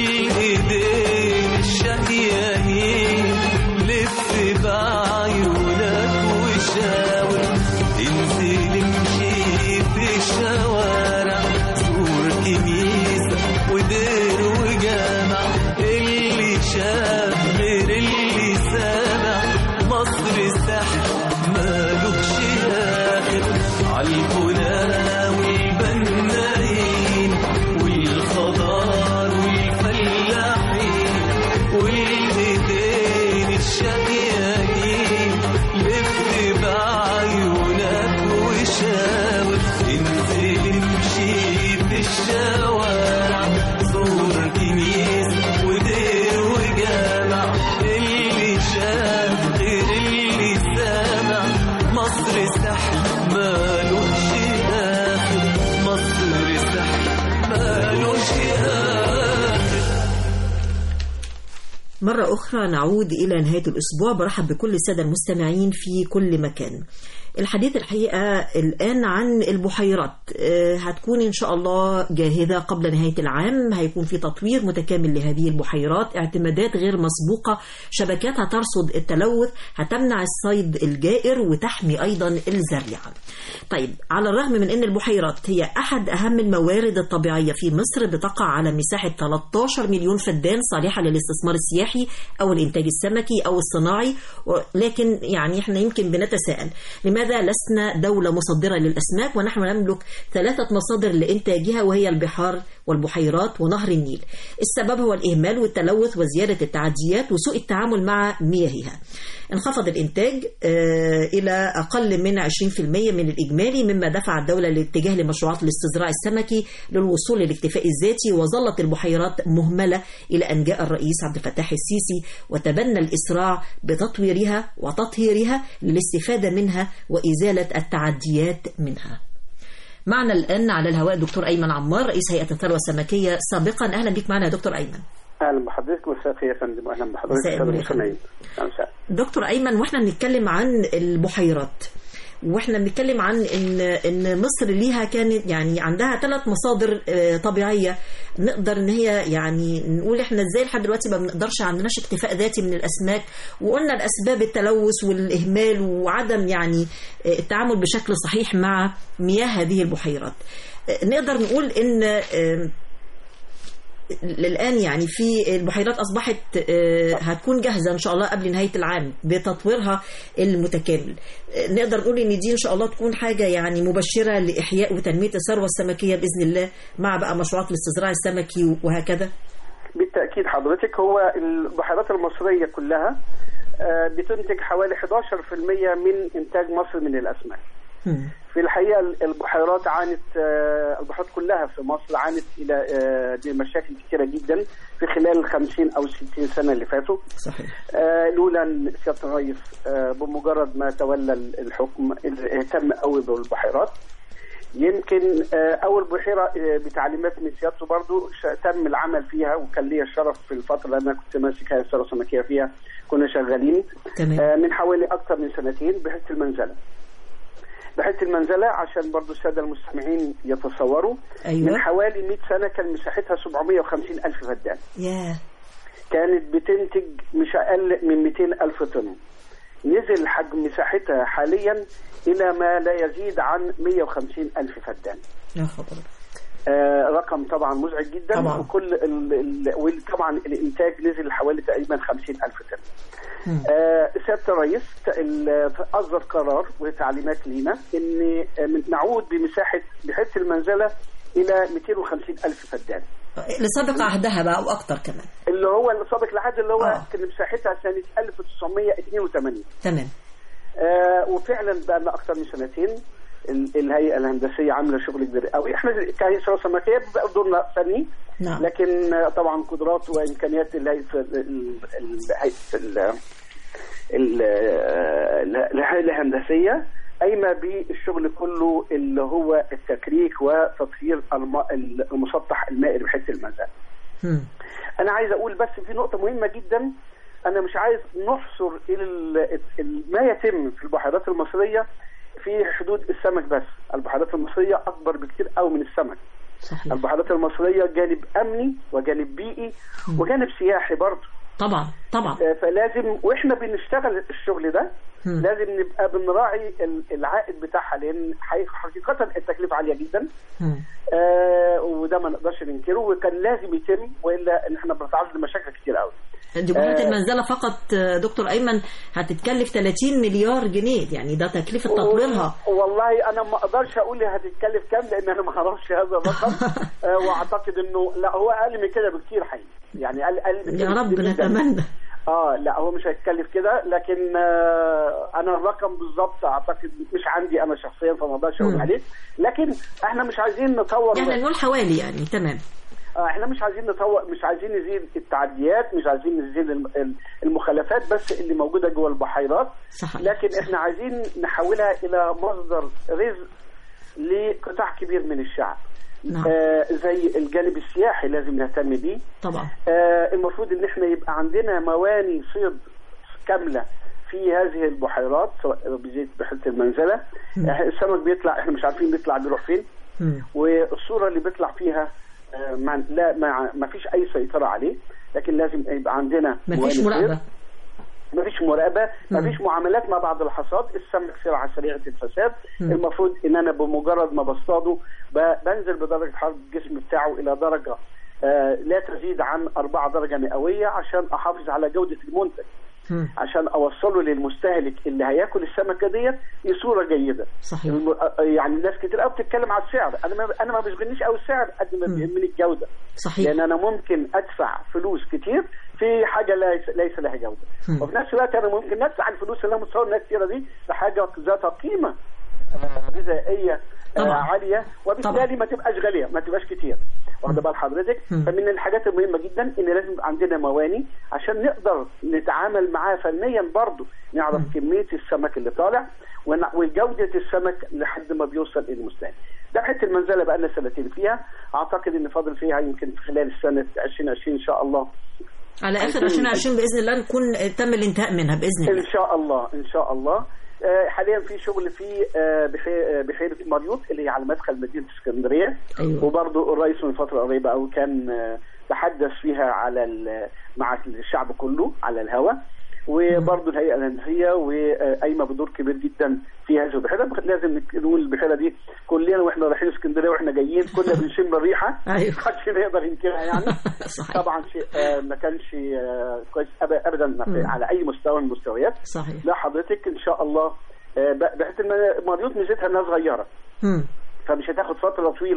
والايدين الشقيانين، لف بعيونك وشاور، انزل امشي في الشوارع، زور كنيسة ودير وجامع، اللي شاف غير اللي سامع، مصر سحر مالوش آخر. عالبنا والبنايين والخضار والفلاحين والايدين الشقيانين، لف بعيونك وشاور، انزل امشي في الشوارع، زور كنيسة ودير وجامع، اللي شاف غير اللي سامع، مصر سحر مالوش آخر، مصر سحر مالوش آخر. مرة أخرى نعود إلى نهاية الأسبوع، برحب بكل السادة المستمعين في كل مكان. الحديث الحقيقة الآن عن البحيرات، هتكون إن شاء الله جاهزة قبل نهاية العام، هيكون في تطوير متكامل لهذه البحيرات، اعتمادات غير مسبوقة، شبكات هترصد التلوث، هتمنع الصيد الجائر وتحمي أيضا الزريعة. طيب، على الرغم من أن البحيرات هي أحد أهم الموارد الطبيعية في مصر، بتقع على مساحة 13 مليون فدان صالحة للاستثمار السياحي أو الإنتاج السمكي أو الصناعي، لكن يعني إحنا يمكن بنتساءل لماذا لسنا دولة مصدرة للأسماك ونحن نملك 3 مصادر لإنتاجها وهي البحار والبحيرات ونهر النيل؟ السبب هو الإهمال والتلوث وزيادة التعديات وسوء التعامل مع مياهها. انخفض الإنتاج إلى أقل من 20% من الإجمالي، مما دفع الدولة للاتجاه لمشروعات الاستزراع السمكي للوصول للاكتفاء الذاتي، وظلت البحيرات مهملة إلى أن جاء الرئيس عبد الفتاح السيسي وتبنى الإسراع بتطويرها وتطهيرها للاستفادة منها وإزالة التعديات منها. معنا الآن على الهواء دكتور أيمن عمار، رئيس هيئة الثروة السمكية سابقا. أهلا بك معنا يا دكتور أيمن. اهلا بحضرتك مساء الخير يا فندم. اهلا بحضرتك دكتور ايمن، واحنا بنتكلم عن البحيرات واحنا بنتكلم عن ان مصر ليها كانت يعني عندها 3 مصادر طبيعيه، نقدر ان هي يعني نقول احنا ازاي لحد دلوقتي ما بنقدرش، عندناش اكتفاء ذاتي من الاسماك، وقلنا الاسباب التلوث والاهمال وعدم يعني التعامل بشكل صحيح مع مياه هذه البحيرات. نقدر نقول ان الآن يعني في البحيرات أصبحت هتكون جاهزة إن شاء الله قبل نهاية العام بتطويرها المتكامل. نقدر نقول إن دي إن شاء الله تكون حاجة يعني مبشرة لإحياء وتنمية الثروة السمكية بإذن الله، مع بقى مشروعات الاستزراع السمكي وهكذا. بالتأكيد حضرتك، هو البحيرات المصرية كلها بتنتج حوالي 11% من إنتاج مصر من الأسماك. في الحقيقة البحيرات البحيرات كلها في مصر عانت إلى مشاكل كثيرة جدا في خلال 50 أو 60 سنة اللي فاتوا. صحيح. لولا أن سيادة الرئيس بمجرد ما تولى الحكم اهتم قوي بالبحيرات. يمكن أول بحيرة بتعليمات من سيادته برضو تم العمل فيها، وكان لي الشرف في الفترة اللي أنا كنت ماسك هيئة الثروة السمكية فيها، كنا شغالين من حوالي أكثر من سنتين بحيرة المنزلة. بحيرة المنزلة عشان برضو السادة المستمعين يتصوروا، من حوالي 100 سنة كان مساحتها 750 ألف فدان. كانت بتنتج مش أقل من 200 ألف طن. نزل حجم مساحتها حاليا إلى ما لا يزيد عن 150 ألف فدان. يا خبر. رقم طبعا مزعج جدا طبعا. وكل طبعا الإنتاج نزل حوالي تقريبا 50 ألف طن. سيادة الرئيس أصدر قرار وتعليمات لينا إن نعود بمساحة بحيرة المنزلة إلى 250 ألف فدان. لسابق عهدها بقى وأكتر كمان. اللي هو سابق العهد اللي هو كان مساحتها سنة 1982. تمام. وفعلا بقى لنا أكثر من سنتين الهيئة الهندسية عاملة شغل كبير قوي. احنا كهيئة ثروة سمكية بقى دورنا فني. نعم. لكن طبعا قدرات وإمكانيات الهيئة الهندسية قايمة بالشغل كله اللي هو التكريك وتطهير المسطح المائي بحيث المنزل. أنا عايز أقول بس في نقطة مهمة جدا، أنا مش عايز نحصر ما يتم في البحيرات المصرية في حدود السمك بس. البحيرات المصرية أكبر بكتير قوي من السمك. صحيح. البحيرات المصرية جانب أمني وجانب بيئي وجانب سياحي برضه. طبعا طبعا. فلازم واحنا بنشتغل الشغل ده لازم نبقى بنراعي العائد بتاعها، لان حقيقة التكلفة عالية جدا. وده ما نقدرش ننكره، وكان لازم يتم، والا ان احنا بنتعرض لمشاكل كتير قوي. دي بحيرة المنزلة فقط دكتور أيمن هتتكلف 30 مليار جنيه، يعني ده تكلفة تطويرها. والله أنا ما أقدرش أقول هتتكلف كام لأن أنا ما أعرفش هذا الرقم. وأعتقد إنه لا، هو أقل من كده بكتير حقيقي، يعني أقل يا رب نتمنى. لا هو مش هيتكلف كده، لكن أنا الرقم بالظبط أعتقد مش عندي أنا شخصيا، فما أقدرش أقول عليه. لكن إحنا مش عايزين نطور، يعني نقول حوالي يعني تمام. احنا مش عايزين نطور، مش عايزين نزيد التعديات، مش عايزين نزيد المخالفات بس اللي موجوده جوه البحيرات. صحيح. لكن احنا عايزين نحولها الى مصدر رزق لقطاع كبير من الشعب. نعم. زي الجانب السياحي لازم نهتم بيه طبعا. المفروض ان احنا يبقى عندنا مواني صيد كامله في هذه البحيرات، سواء بزيت بحيرة المنزلة. السمك بيطلع احنا مش عارفين بيطلع بيروح فين، والصورة اللي بيطلع فيها ما فيش اي سيطرة عليه. لكن لازم يبقى عندنا ما فيش مراقبة، ما فيش معاملات ما بعد الحصاد. السمك سرعة سريعة الفساد. المفروض ان انا بمجرد ما بصطاده بنزل بدرجة حرارة الجسم بتاعه الى درجة لا تزيد عن 4 درجة مئوية عشان احافظ على جودة المنتج، عشان اوصله للمستهلك اللي هياكل السمكه ديت بصوره جيده. صحيح. يعني ناس كتير قوي بتتكلم على السعر، انا ما بيشغلنيش قوي السعر قد ما بيهمني الجوده. صحيح. لان انا ممكن ادفع فلوس كتير في حاجه ليس لها جوده، وفي نفس الوقت انا ممكن ادفع الفلوس اللي انا متصور انها كتيره دي لحاجه ذات قيمه غذائيه عاليه، وبالتالي ما تبقاش غاليه، ما تبقاش كتير. واخده بال حضرتك؟ فمن الحاجات المهمه جدا ان لازم يبقى عندنا مواني عشان نقدر نتعامل معاه فنيا، برضه نعرف كميه السمك اللي طالع وجوده السمك لحد ما بيوصل الى المستهلك. ده حته المنزله بقى لنا سنتين فيها، اعتقد ان فاضل فيها يمكن في خلال السنه 2020 ان شاء الله، على اخر 2020 باذن الله نكون تم الانتهاء منها باذن الله. ان شاء الله ان شاء الله. حاليا في شغل في بحيرة مريوط اللي هي على مدخل مدينة اسكندرية. أيوة. وبرضه الرئيس من فترة قريبة أو كان تحدث فيها مع الشعب كله على الهواء. وبرضه الهيئة الهندسية وقايمة بدور كبير جدا في هذه البحيرة. لازم نقول البحيرة دي كلنا واحنا رايحين اسكندرية واحنا جايين كنا بنشم الريحة. أيوة. محدش يقدر ينكرها يعني. طبعا شيء ما كانش كويس ابدا على اي مستوى من المستويات. صحيح. لا حضرتك ان شاء الله بحيث ان مريوط ميزتها انها صغيرة، فمش هتاخد فترة طويلة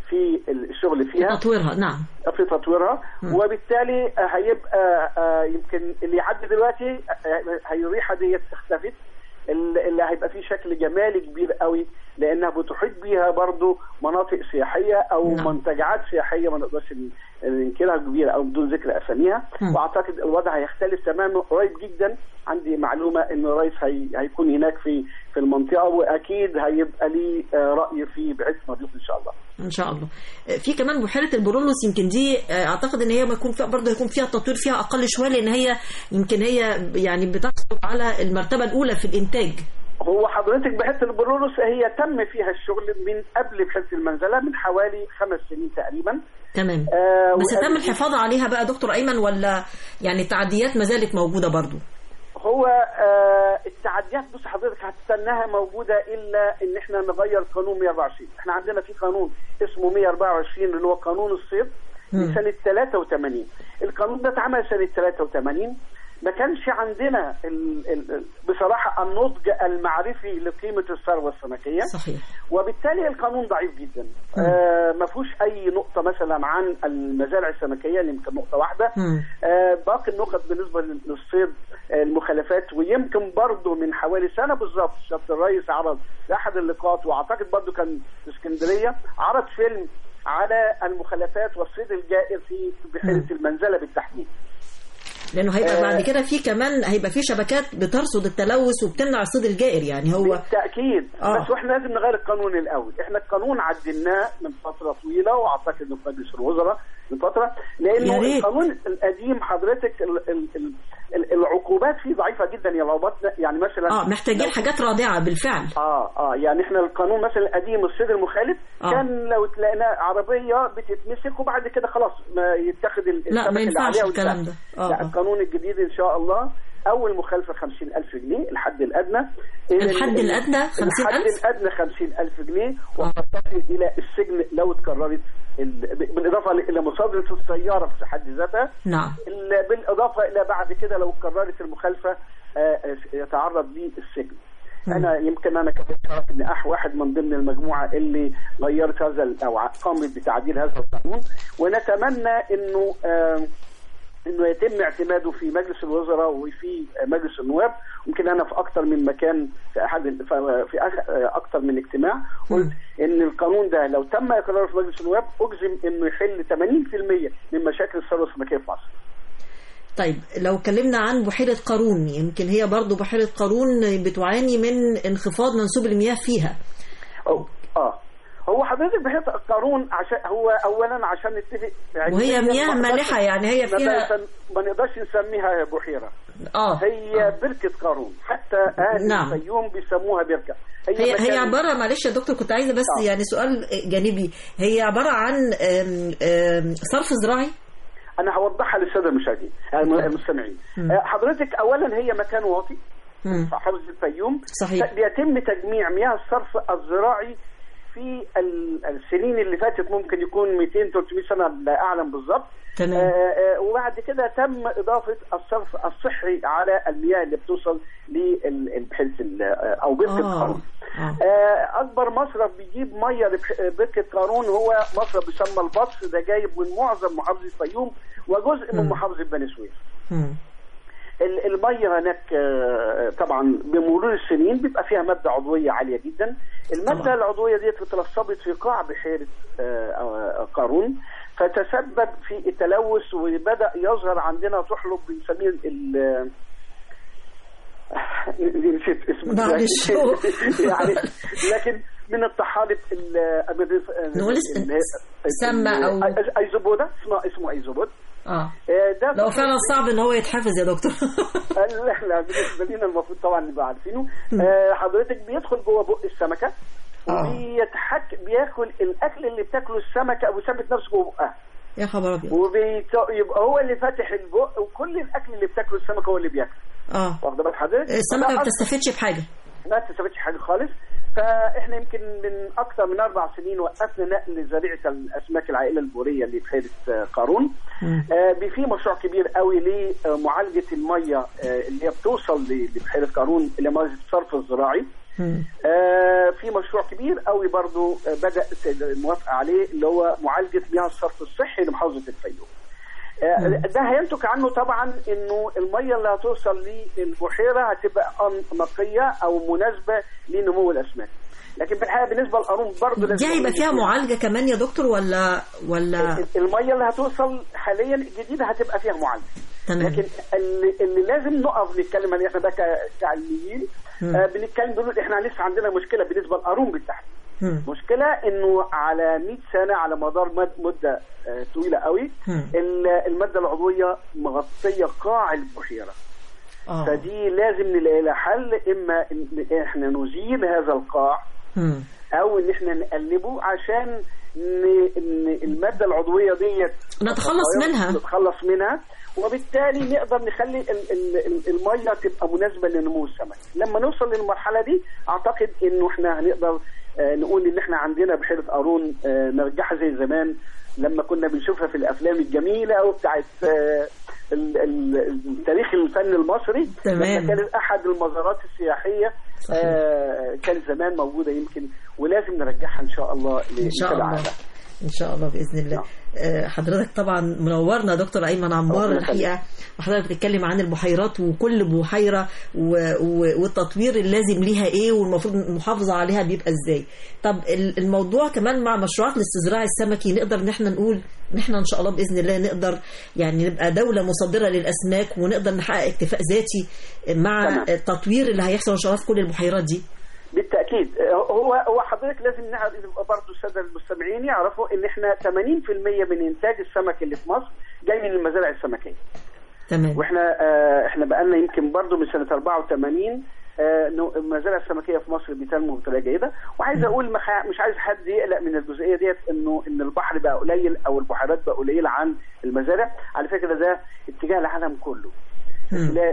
في الشغل فيها، تطويرها. نعم، في تطويرها. وبالتالي هيبقى يمكن اللي يعدي دلوقتي الريحه ديت اختفت، اللي هيبقى فيه شكل جمالي كبير قوي، لانها بتحيط بيها برضو مناطق سياحيه او منتجعات سياحيه ما نقدرش ننكرها كبيره او بدون ذكر اساميها. واعتقد الوضع هيختلف تماما قريب جدا. عندي معلومه ان الرئيس هيكون هناك في المنطقه، واكيد هيبقى ليه راي فيه بعث مضيف ان شاء الله. ان شاء الله. في كمان بحيره البرولوس، يمكن دي اعتقد ان هي ما يكون فيها برضه يكون فيها التطوير فيها اقل شويه، لان هي يمكن هي يعني بتحصل على المرتبه الاولى في الانتاج. هو حضرتك بحيره البرولوس هي تم فيها الشغل من قبل بحيره المنزله من حوالي 5 سنين تقريبا. تمام. بس تم الحفاظ عليها بقى دكتور ايمن، ولا يعني التعديات ما زالت موجوده برضه؟ هو التعديات بص حضرتك هتستناها موجوده الا ان احنا نغير قانون 124. احنا عندنا في قانون اسمه 124 اللي هو قانون الصيد من سنه 83. القانون ده اتعمل سنه 83. ما كانش عندنا بصراحه النضج المعرفي لقيمه الثروه السمكيه. صحيح. وبالتالي القانون ضعيف جدا. ما فيهوش اي نقطه مثلا عن المزارع السمكيه، اللي يمكن نقطه واحده. باقي النقط بالنسبه للصيد المخالفات. ويمكن برضه من حوالي سنه بالظبط سياده الرئيس عرض لاحد اللقاءات، واعتقد برضه كان في اسكندريه، عرض فيلم على المخالفات والصيد الجائر في بحيره المنزله بالتحديد. لانه هيبقى بعد كده في كمان هيبقى في شبكات بترصد التلوث وبتمنع الصيد الجائر، يعني هو بالتاكيد. بس واحنا لازم نغير القانون الاول. احنا القانون عدلناه من فتره طويله، واعتقد انه في مجلس الوزراء من فتره، لانه القانون القديم حضرتك العقوبات فيه ضعيفه جدا يا لخبطنا. يعني مثلا محتاجين حاجات رادعه بالفعل. يعني احنا القانون مثلا القديم الصيد المخالف كان لو تلاقينا عربيه بتتمسك وبعد كده خلاص ما يتاخد لا ما ينفعش الكلام ده. لا القانون الجديد ان شاء الله اول مخالفه 50,000 جنيه الحد الادنى. الحد الادنى 50,000؟ الحد الادنى 50,000 جنيه، وتصل الى السجن لو اتكررت، بالاضافه الى مصادره السياره في حد ذاتها. نعم. بالاضافه الى بعد كده لو اتكررت المخالفه يتعرض للسجن. يمكن انا كنت شرف ان واحد من ضمن المجموعه اللي غيرت هذا او قامت بتعديل هذا القانون، ونتمنى انه يتم اعتماده في مجلس الوزراء وفي مجلس النواب. ممكن انا في اكثر من مكان في اكثر من اجتماع قلت ان القانون ده لو تم اقراره في مجلس النواب اجزم انه يحل 80% من مشاكل الثروه السمكيه في مصر. طيب لو اتكلمنا عن بحيره قارون، يمكن هي برضو بحيره قارون بتعاني من انخفاض منسوب المياه فيها. هو حضرتك بحيره قارون عشان هو اولا عشان نتفق يعني وهي مياه مالحه، يعني هي فيها ما نقدرش نسميها بحيره. هي بركه قارون، حتى اهل الفيوم بيسموها بركه. هي عباره، معلش يا دكتور كنت عايزه بس يعني سؤال جانبي، هي عباره عن صرف زراعي. انا هوضحها للساده المشاهدين المستمعين. حضرتك اولا هي مكان واطي في حوض الفيوم. صحيح. بيتم تجميع مياه الصرف الزراعي في السنين اللي فاتت، ممكن يكون 200-300 سنه لا اعلم بالظبط. تمام. وبعد كده تم اضافه الصرف الصحي على المياه اللي بتوصل للبحيره او بركه قارون. اكبر مصرف بيجيب ميه لبركه قارون هو مصرف بيسمى البطس، ده جايب من معظم محافظه الفيوم وجزء من محافظه بني سويف. الميه هناك طبعا بمرور السنين بيبقى فيها ماده عضويه عاليه جدا. الماده العضويه ديت اترسبت في قاع بحيره قارون، فتسبب في التلوث وبدا يظهر عندنا تحلب بنسميه نسيت اسمه يعني لكن من الطحالب سمة او ايزوبودا، اسمه ايزوبود. ده لو فعلا صعب ان هو يتحفظ يا دكتور. لا بالنسبه لنا المفروض طبعا نبقى عارفينه. حضرتك بيدخل جوه بق السمكه بياكل الاكل اللي بتاكله السمكه او بيثبت نفسه جوه بقها. يا خبر ابيض. ويبقى هو اللي فاتح البق، وكل الاكل اللي بتاكله السمكه هو اللي بياكل. واخده بال حضرتك؟ السمكه ما بتستفدش بحاجه. ما بتستفدش حاجه خالص. فاحنا يمكن من اكثر من 4 سنين وقفنا نقل زريعه الاسماك العائله البوريه اللي في بحيره قارون. في مشروع كبير قوي لمعالجه الميه اللي هي بتوصل لبحيره قارون لمجلس الصرف الزراعي. في مشروع كبير قوي برضو بدأ الموافقة عليه، اللي هو معالجة مياه الصرف الصحي لمحافظة الفيوم. ده هينتج عنه طبعا انه الميه اللي هتوصل للبحيره هتبقى نقيه او مناسبه لنمو الاسماك. لكن في الحقيقه بالنسبه للقارون برضه دي هيبقى فيها معالجه كمان يا دكتور ولا الميه اللي هتوصل حاليا الجديده هتبقى فيها معالجه. تمام. لكن اللي لازم نقف نتكلم عليه احنا بقى كعلميين بنتكلم بنقول احنا لسه عندنا مشكله بالنسبه للقارون بالتحديد. مشكله انه على 100 سنه على مدار مده طويله قوي الماده العضويه مغطيه قاع البحيره. فدي لازم نلاقي لها حل، اما ان احنا نزيل هذا القاع او ان احنا نقلبه عشان ان الماده العضويه ديت نتخلص منها وبالتالي نقدر نخلي الميه تبقى مناسبه لنمو السمك. لما نوصل للمرحله دي اعتقد انه احنا هنقدر نقول ان احنا عندنا بحيره قارون نرجعها زي زمان لما كنا بنشوفها في الافلام الجميله وبتاعت تاريخ الفن المصري. تمام. كانت احد المزارات السياحيه كانت زمان موجوده يمكن، ولازم نرجعها ان شاء الله ان شاء الله باذن الله. حضرتك طبعا منورنا دكتور ايمن عمار الحقيقه، وحضرتك بتتكلم عن البحيرات وكل بحيره والتطوير اللازم ليها ايه والمفروض المحافظه عليها بيبقى ازاي. طب الموضوع كمان مع مشروعات الاستزراع السمكي نقدر ان احنا نقول ان احنا ان شاء الله باذن الله نقدر يعني نبقى دوله مصدره للاسماك ونقدر نحقق اكتفاء ذاتي مع التطوير اللي هيحصل ان شاء الله في كل البحيرات دي. بالتاكيد. هو حضرتك لازم نعرف برضه الساده المستمعين يعرفوا ان احنا 80% من انتاج السمك اللي في مصر جاي من المزارع السمكيه. تمام. واحنا احنا بقالنا يمكن برضه من سنه 84 المزارع السمكيه في مصر بتنمو بطريقه جيده، وعايز اقول مش عايز حد يقلق من الجزئيه ديت ان البحر بقى قليل او البحيرات بقى قليله عن المزارع. على فكره ده اتجاه العالم كله. تلاقي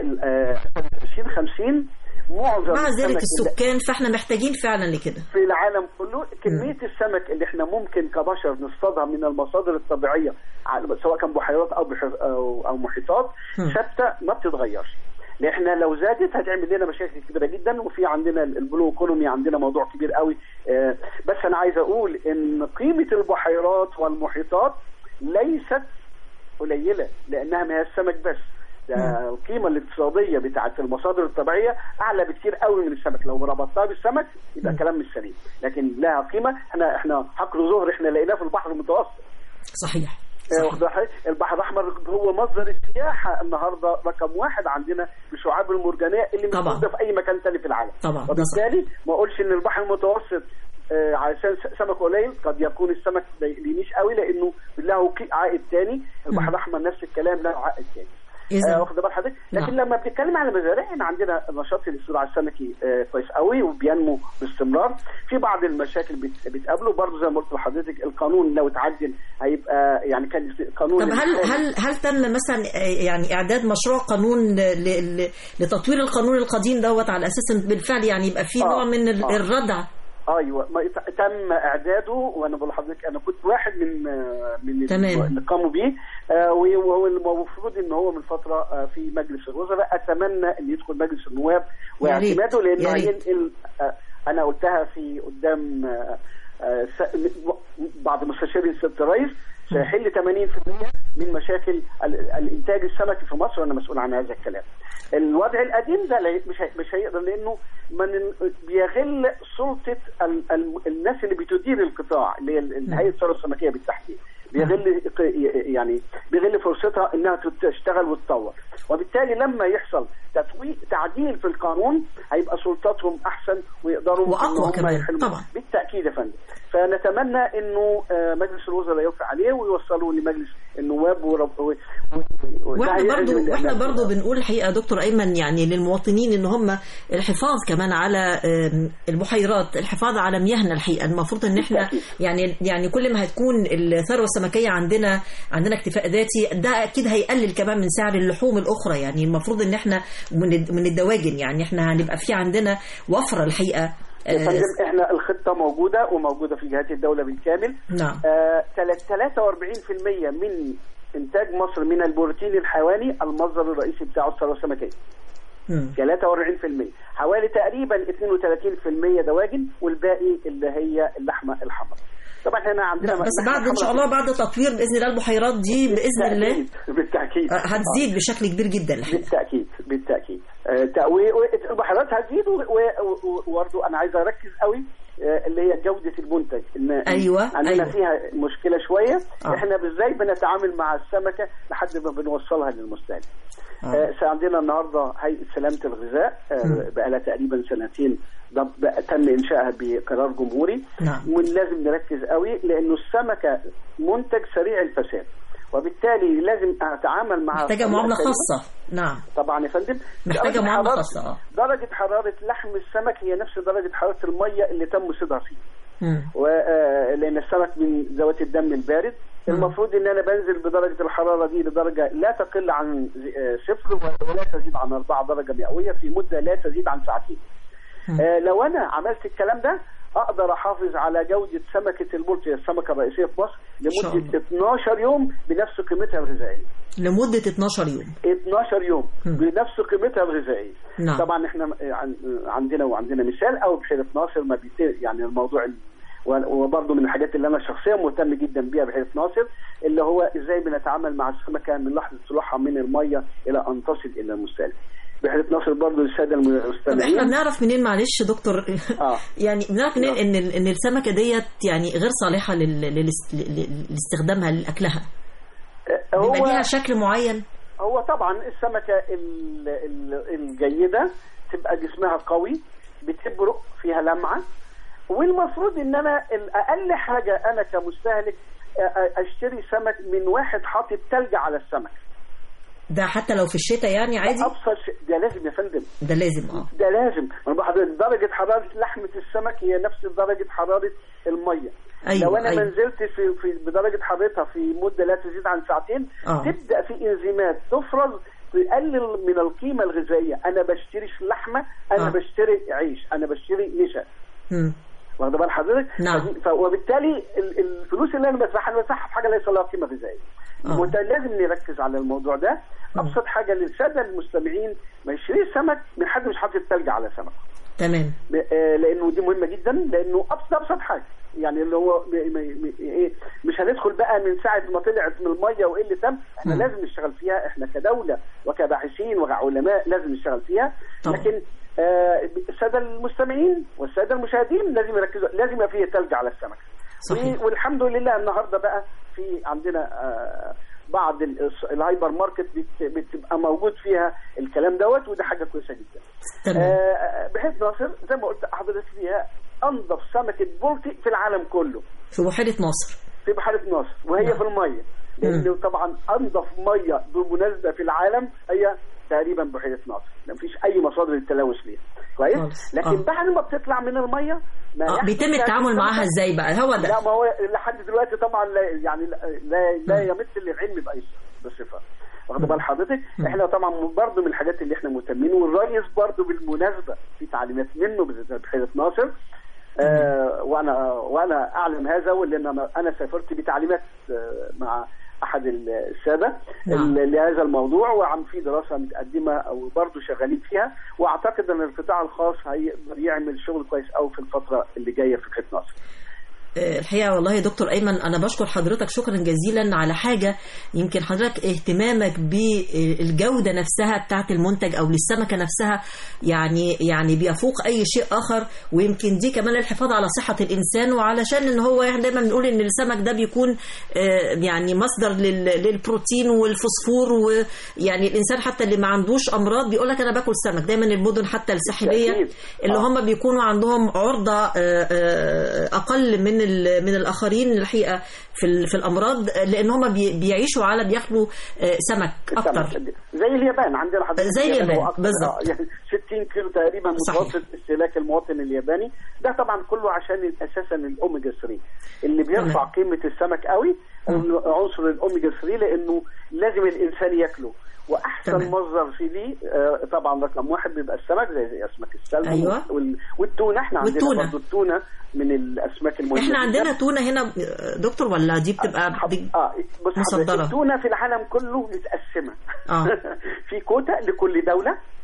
2050 مع زيادة السكان فاحنا محتاجين فعلا لكده في العالم كله. كمية السمك اللي احنا ممكن كبشر نصطادها من المصادر الطبيعية سواء كان بحيرات او محيطات ثابتة ما بتتغيرش. احنا لو زادت هتعمل لنا مشاكل كبيرة جدا، وفي عندنا البلو ايكونومي عندنا موضوع كبير قوي. بس انا عايز اقول ان قيمة البحيرات والمحيطات ليست قليلة لانها ما هي السمك بس، القيمه الاقتصاديه بتاعه المصادر الطبيعيه اعلى بكثير قوي من السمك. لو ربطناها بالسمك يبقى كلام مش سليم، لكن لها قيمه. احنا حقل ظهر احنا لقيناه في البحر المتوسط. صحيح. البحر الاحمر هو مصدر السياحه النهارده رقم 1 عندنا بشعاب المرجانيه اللي مش موجوده في اي مكان ثاني في العالم. طبعا. وبالتالي ما اقولش ان البحر المتوسط علشان سمك قليل، قد يكون السمك لينيش قوي لانه له عائد ثاني. البحر الاحمر نفس الكلام له عائد ثاني. واخد بال حضرتك. لكن لما بنتكلم على مزارع احنا عندنا نشاط الاستزراع السمكي كويس قوي وبينمو باستمرار. في بعض المشاكل بتقابله برضه زي ما قلت لحضرتك. القانون لو اتعدل هيبقى يعني كان قانون. طب هل تم مثلا يعني اعداد مشروع قانون لتطوير القانون القديم دوت على اساس بالفعل يعني يبقى في نوع من الردع؟ ايوه تم اعداده، وانا بقول لحضرتك انا كنت واحد من اللي قاموا بيه، وهو المفروض ان هو من فتره في مجلس الوزراء. اتمنى ان يدخل مجلس النواب واعتماده لانه هينقل. انا قلتها في قدام بعض مستشارين سيادة الرئيس سيحل 80% من مشاكل الانتاج السمكي في مصر، وانا مسؤول عن هذا الكلام. الوضع القديم ده مش هيقدر لانه بيغل سلطه الناس اللي بتدير القطاع اللي هي هيئه الثروه السمكيه بالتحديد. بيغل فرصتها انها تشتغل وتطور، وبالتالي لما يحصل تعديل في القانون هيبقى سلطاتهم احسن ويقدروا واقوى كمان. طبعا بالتاكيد يا فندم. فنتمنى انه مجلس الوزراء يوافق عليه ويوصلوا لمجلس النواب واحنا برضو بنقول الحقيقه دكتور ايمن يعني للمواطنين ان هم الحفاظ كمان على البحيرات، الحفاظ على مياهنا. الحقيقه المفروض ان احنا يعني كل ما هتكون الثروه السمكيه عندنا اكتفاء ذاتي ده اكيد هيقلل كمان من سعر اللحوم الاخرى. يعني المفروض ان احنا من الدواجن يعني احنا هنبقى في عندنا وفره الحقيقه. احنا الخطه موجوده في جهات الدوله بالكامل. نعم. 43% من انتاج مصر من البروتين الحيواني المصدر الرئيسي بتاعه الثروه السمكيه. 43%. حوالي تقريبا 32% دواجن، والباقي اللي هي اللحمه الحمراء. طبعا احنا عندنا بس بعد ان شاء الله بعد تطوير باذن الله البحيرات دي باذن الله بالتاكيد هتزيد بشكل كبير جدا الحقيقه. بالتاكيد البحيرات هتزيد. وبرضه انا عايز اركز قوي اللي هي جودة المنتج. عندنا فيها مشكلة شوية. احنا ازاي بنتعامل مع السمكة لحد ما بنوصلها للمستهلك. عندنا النهاردة هيئة سلامة الغذاء بقى لها تقريبا سنتين تم إنشائها بقرار جمهوري. ولازم نركز قوي لأنه السمكة منتج سريع الفساد، وبالتالي لازم اتعامل مع محتاجه معامله خاصه. نعم طبعا يا فندم، محتاجه معامله خاصه. درجه حراره لحم السمك هي نفس درجه حراره الميه اللي تم صيدها فيه. لان السمك من ذوات الدم البارد. المفروض ان انا بنزل بدرجه الحراره دي لدرجه لا تقل عن 0 ولا تزيد عن 4 درجه مئويه في مده لا تزيد عن ساعتين. لو انا عملت الكلام ده اقدر احافظ على جوده سمكه البلطي السمكه الرئيسيه في مصر لمده 12 يوم بنفس قيمتها الغذائيه. لمده 12 يوم 12 يوم بنفس قيمتها الغذائيه. طبعا احنا عندنا مثال او بحيره ناصر ما يعني الموضوع وبرضه من الحاجات اللي انا شخصيا مهتم جدا بيها بحيره ناصر اللي هو ازاي بنتعامل مع السمكه من لحظه طلوعها من الميه الى ان تصل الى المستهلك. بحيره ناصر برضه الساده المستمعين. احنا بنعرف منين معلش دكتور يعني بنعرف منين ان السمكه ديت يعني غير صالحه لاستخدامها لاكلها؟ بيبقى ليها شكل معين. هو طبعا السمكه الجيده تبقى جسمها قوي، بتبرق فيها لمعه، والمفروض ان انا اقل حاجه انا كمستهلك اشتري سمك من واحد حاطط ثلج على السمك. ده حتى لو في الشتاء يعني عادي؟ ابسط شيء ده لازم يا فندم. ده لازم ده لازم. درجه حراره لحمه السمك هي نفس درجه حراره الميه. لو انا نزلت في بدرجه حرارتها في مده لا تزيد عن ساعتين تبدا في انزيمات تفرز تقلل من القيمه الغذائيه. انا بشتريش لحمه، انا بشتري عيش، انا بشتري نشا. واخد بال حضرتك؟ وبالتالي الفلوس اللي انا بدفعها في حاجه ليس لها قيمه غذائيه. لازم نركز على الموضوع ده. ابسط حاجه للساده المستمعين ما يشتريش سمك من حد مش حاطط ثلج على سمك. تمام. لانه دي مهمه جدا، لانه ابسط حاجه يعني اللي هو مش هندخل بقى من ساعه ما طلعت من الميه وايه اللي تم. احنا لازم نشتغل فيها، احنا كدوله وكباحثين وكعلماء لازم نشتغل فيها. لكن الساده المستمعين والساده المشاهدين لازم يركزوا، لازم يبقى فيه ثلج على السمك. صحيح. والحمد لله النهارده بقى في عندنا بعض الهايبر ماركت بتبقى موجود فيها الكلام دوت، وده حاجه كويسه جدا. بحيث ناصر زي ما قلت حضرتك فيها انظف سمكه بلطي في العالم كله في بحيره ناصر. في بحيره ناصر وهي في الميه، لانه طبعا انظف ميه بالمناسبه في العالم هي تقريبا بحيره ناصر، ما فيش اي مصادر للتلوث ليها. كويس. لكن بعد ما بتطلع من الميه بيتم التعامل معاها ازاي بقى؟ هو ده. لا ما هو لحد دلوقتي طبعا لا يمثل العلم باي بصفه. واخد بال حضرتك؟ احنا طبعا برضه من الحاجات اللي احنا مهتمين، والرئيس برضه بالمناسبه في تعليمات منه بحيره ناصر. وانا اعلم هذا، ولان انا سافرت بتعليمات مع احد الساده لهذا الموضوع، وعم في دراسه متقدمه او برضه شغالين فيها، واعتقد ان القطاع الخاص هيقدر يعمل شغل كويس قوي في الفتره اللي جايه في بحيره ناصر. الحقيقة والله يا دكتور أيمن أنا بشكر حضرتك شكرا جزيلا على حاجة يمكن حضرتك اهتمامك بالجودة نفسها بتاعة المنتج أو للسمكة نفسها يعني بيفوق أي شيء آخر، ويمكن دي كمان الحفاظ على صحة الإنسان، وعلشان إن هو يعني دايما بنقول إن السمك ده بيكون يعني مصدر للبروتين والفوسفور، ويعني الإنسان حتى اللي ما عندوش أمراض بيقول لك أنا باكل سمك. دايما المدن حتى الساحلية اللي هم بيكونوا عندهم عرضة أقل من الآخرين الحقيقة في الأمراض، لأن هم بياخدوا سمك أكتر. زي اليابان عندنا حضرتك، زي اليابان بالظبط، يعني 60 كيلو تقريبا متوسط استهلاك المواطن الياباني. ده طبعا كله عشان أساسا الأوميجا 3 اللي بيرفع قيمة السمك قوي، عنصر الأوميجا 3، لأنه لازم الإنسان يأكله. واحسن مصدر في ليه طبعا رقم واحد بيبقى السمك زي اسماك السلمون والتونه. احنا عندنا برضه التونه من الاسماك المهمه. احنا عندنا تونه هنا دكتور ولا دي بتبقى مصدره؟ التونه في العالم كله متقسمه في كوتا لكل دوله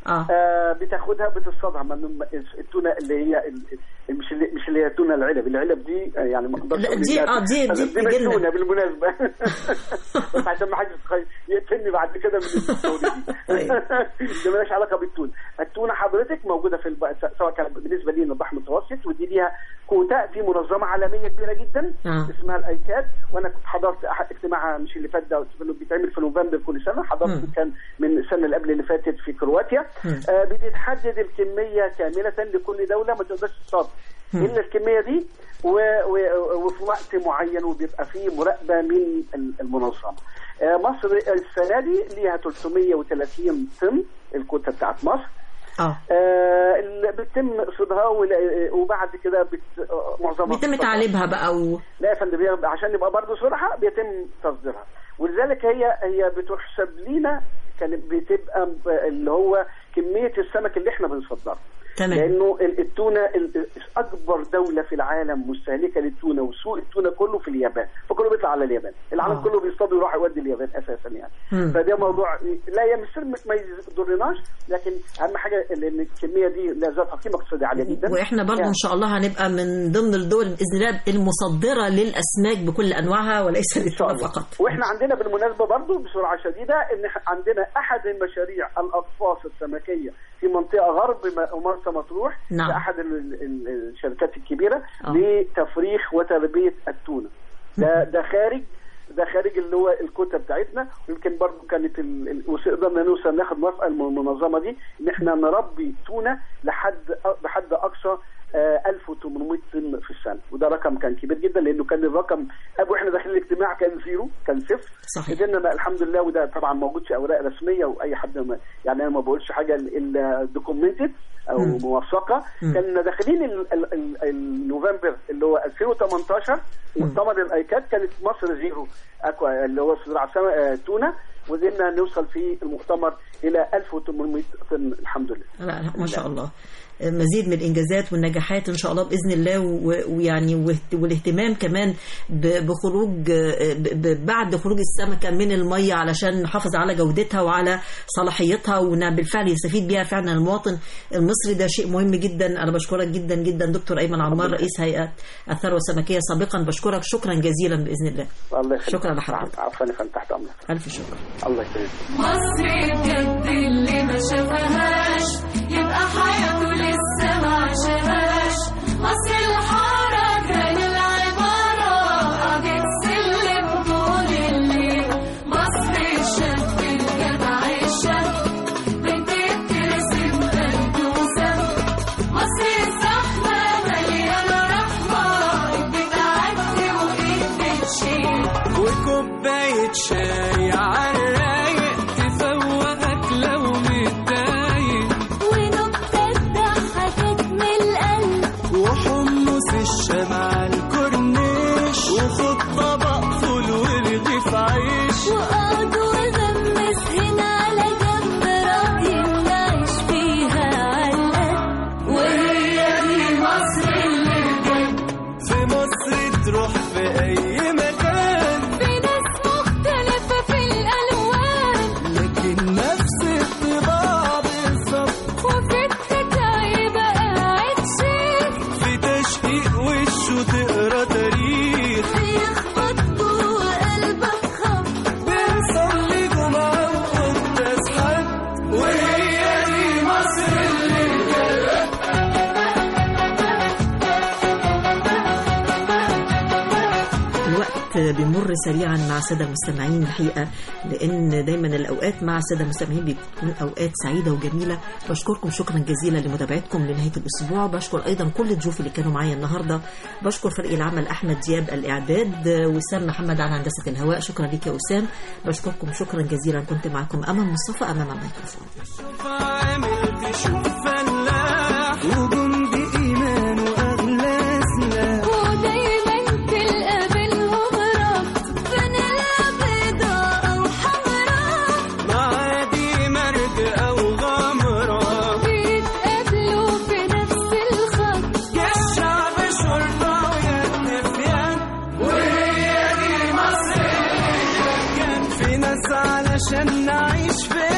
بتاخدها بتصطادها من التونه اللي هي مش اللي هي التونه العلب دي يعني ما اقدرش دي التونه بالمناسبه عشان ما حدش يقتلني بعد كده من التونه دي مالهاش علاقه بالتونه. التونه حضرتك موجوده في سواء كان بالنسبه لنا البحر المتوسط، ودي ليها كوتا في منظمه عالميه كبيره جدا اسمها الايكاد، وانا كنت حضرت اجتماعها مش اللي فات ده، بيتعمل في نوفمبر كل سنه، حضرت كان من السنه اللي قبل اللي فاتت في كرواتيا. بتتحدد الكميه كامله لكل دوله، ما تقدرش تصاب الا الكميه دي وفي وقت معين، وبيبقى فيه مراقبه من المنظمه. مصر السنه دي ليها 330 طن الكوتا بتاعت مصر. بتم صيدها وبعد كده معظمها بيتم تعليبها بقى لا يا فندم، عشان نبقى برضه صراحه بيتم تصديرها، ولذلك هي بتحسب لينا كانت بتبقى اللي هو كميه السمك اللي احنا بنصدرها. تمام. لانه التونه اكبر دوله في العالم مستهلكه للتونه، وسوق التونه كله في اليابان، فكله بيطلع على اليابان، العالم كله بيصطاد ويروح يودي اليابان اساسا يعني. فده موضوع لا يمثل ما يضرناش، لكن اهم حاجه ان الكميه دي لا ذاتها قيمه اقتصاديه عاليه جدا، واحنا برضه ان شاء الله هنبقى من ضمن الدول باذن الله المصدره للاسماك بكل انواعها وليس للتونه فقط. واحنا عندنا بالمناسبه برضه بسرعه شديده ان عندنا احد المشاريع الاقفاص السمكيه في منطقه غرب مرسى مطروح. نعم. احد الشركات الكبيره لتفريخ وتربيه التونه. ده خارج اللي هو الكوتا بتاعتنا، ويمكن برضه كانت وقدرنا نوصل ناخد موافقه من المنظمه دي ان احنا نربي تونه بحد اقصى 1800 طن في السنه، وده رقم كان كبير جدا، لانه كان الرقم واحنا داخلين الاجتماع كان زيرو، كان صفر. صحيح. قدرنا الحمد لله، وده طبعا موجود في اوراق رسميه، واي حد يعني انا ما بقولش حاجه الا دوكيومنتد او موثقه. كنا داخلين النوفمبر اللي هو 2018 مؤتمر الايكاد، كانت مصر زيرو اكوا اللي هو زراعه تونه، وقدرنا نوصل في المؤتمر الى 1800 طن الحمد لله. لا ما شاء الله، مزيد من الانجازات والنجاحات ان شاء الله باذن الله، ويعني والاهتمام كمان بخروج بعد خروج السمكه من الميه علشان نحافظ على جودتها وعلى صلاحيتها، وبالفعل يستفيد بيها فعلا المواطن المصري. ده شيء مهم جدا. انا بشكرك جدا جدا دكتور ايمن عمار، رئيس هيئه الثروه السمكيه سابقا. بشكرك شكرا جزيلا باذن الله. الله يخليك. شكرا لحضرتك. عفوا يا فندم، تحت امرك. الف شكر. الله يخليك. مصر بجد اللي ما شافهاش يبقى حياته لسه ما عاشهاش. مصر الحارة كان العبارة قاعدة سلم طول الليل. مصر الشاب الجدع الشاب بتترسم بلدوسة. مصر الزحمة مليانة رحمة، بتعدي وإيد بتشيل، وكوباية شاي عالرايق تفوقك لو متضايق، وحمص الشمع الكورنيش، وخد طبق فول ورغيف عيش، وقعد وغمس هنا على جنب راضي نعيش فيها علقة. وهي دي مصر اللي بجد. في مصر تروح في أي مكان، في ناس مختلفة في الألوان، لكن نفس الطباع بالظبط، وفي التكاية بقى قاعد شيك، في تشقيق وشه تقرا تاريخ، بيخبط جوه قلبك خبط، بنصلي جمعة وقداس حد. وهي دي مصر اللي بجد. الوقت بيمر سريعا مع الساده المستمعين الحقيقه، لان دايما الاوقات مع الساده المستمعين بتكون اوقات سعيده وجميله. بشكركم شكرا جزيلا لمتابعتكم لنهايه الاسبوع. بشكر ايضا كل الضيوف اللي كانوا معايا النهارده. بشكر فريق العمل احمد دياب الاعداد، وسام محمد على هندسه الهواء. شكرا ليك يا وسام. بشكركم شكرا جزيلا. كنت معكم امل مصطفى امام الميكروفون. وجندي ايمان واغلى سلاح، ودايما تلقى بينهم ربط، فانيلا بيضاء او حمراء، معادي مرد او غمرة، بيتقابلوا في نفس الخط، يا الشعب شرطة ويد في يد. وهي دي مصر اللي كان في ناس علشان نعيش في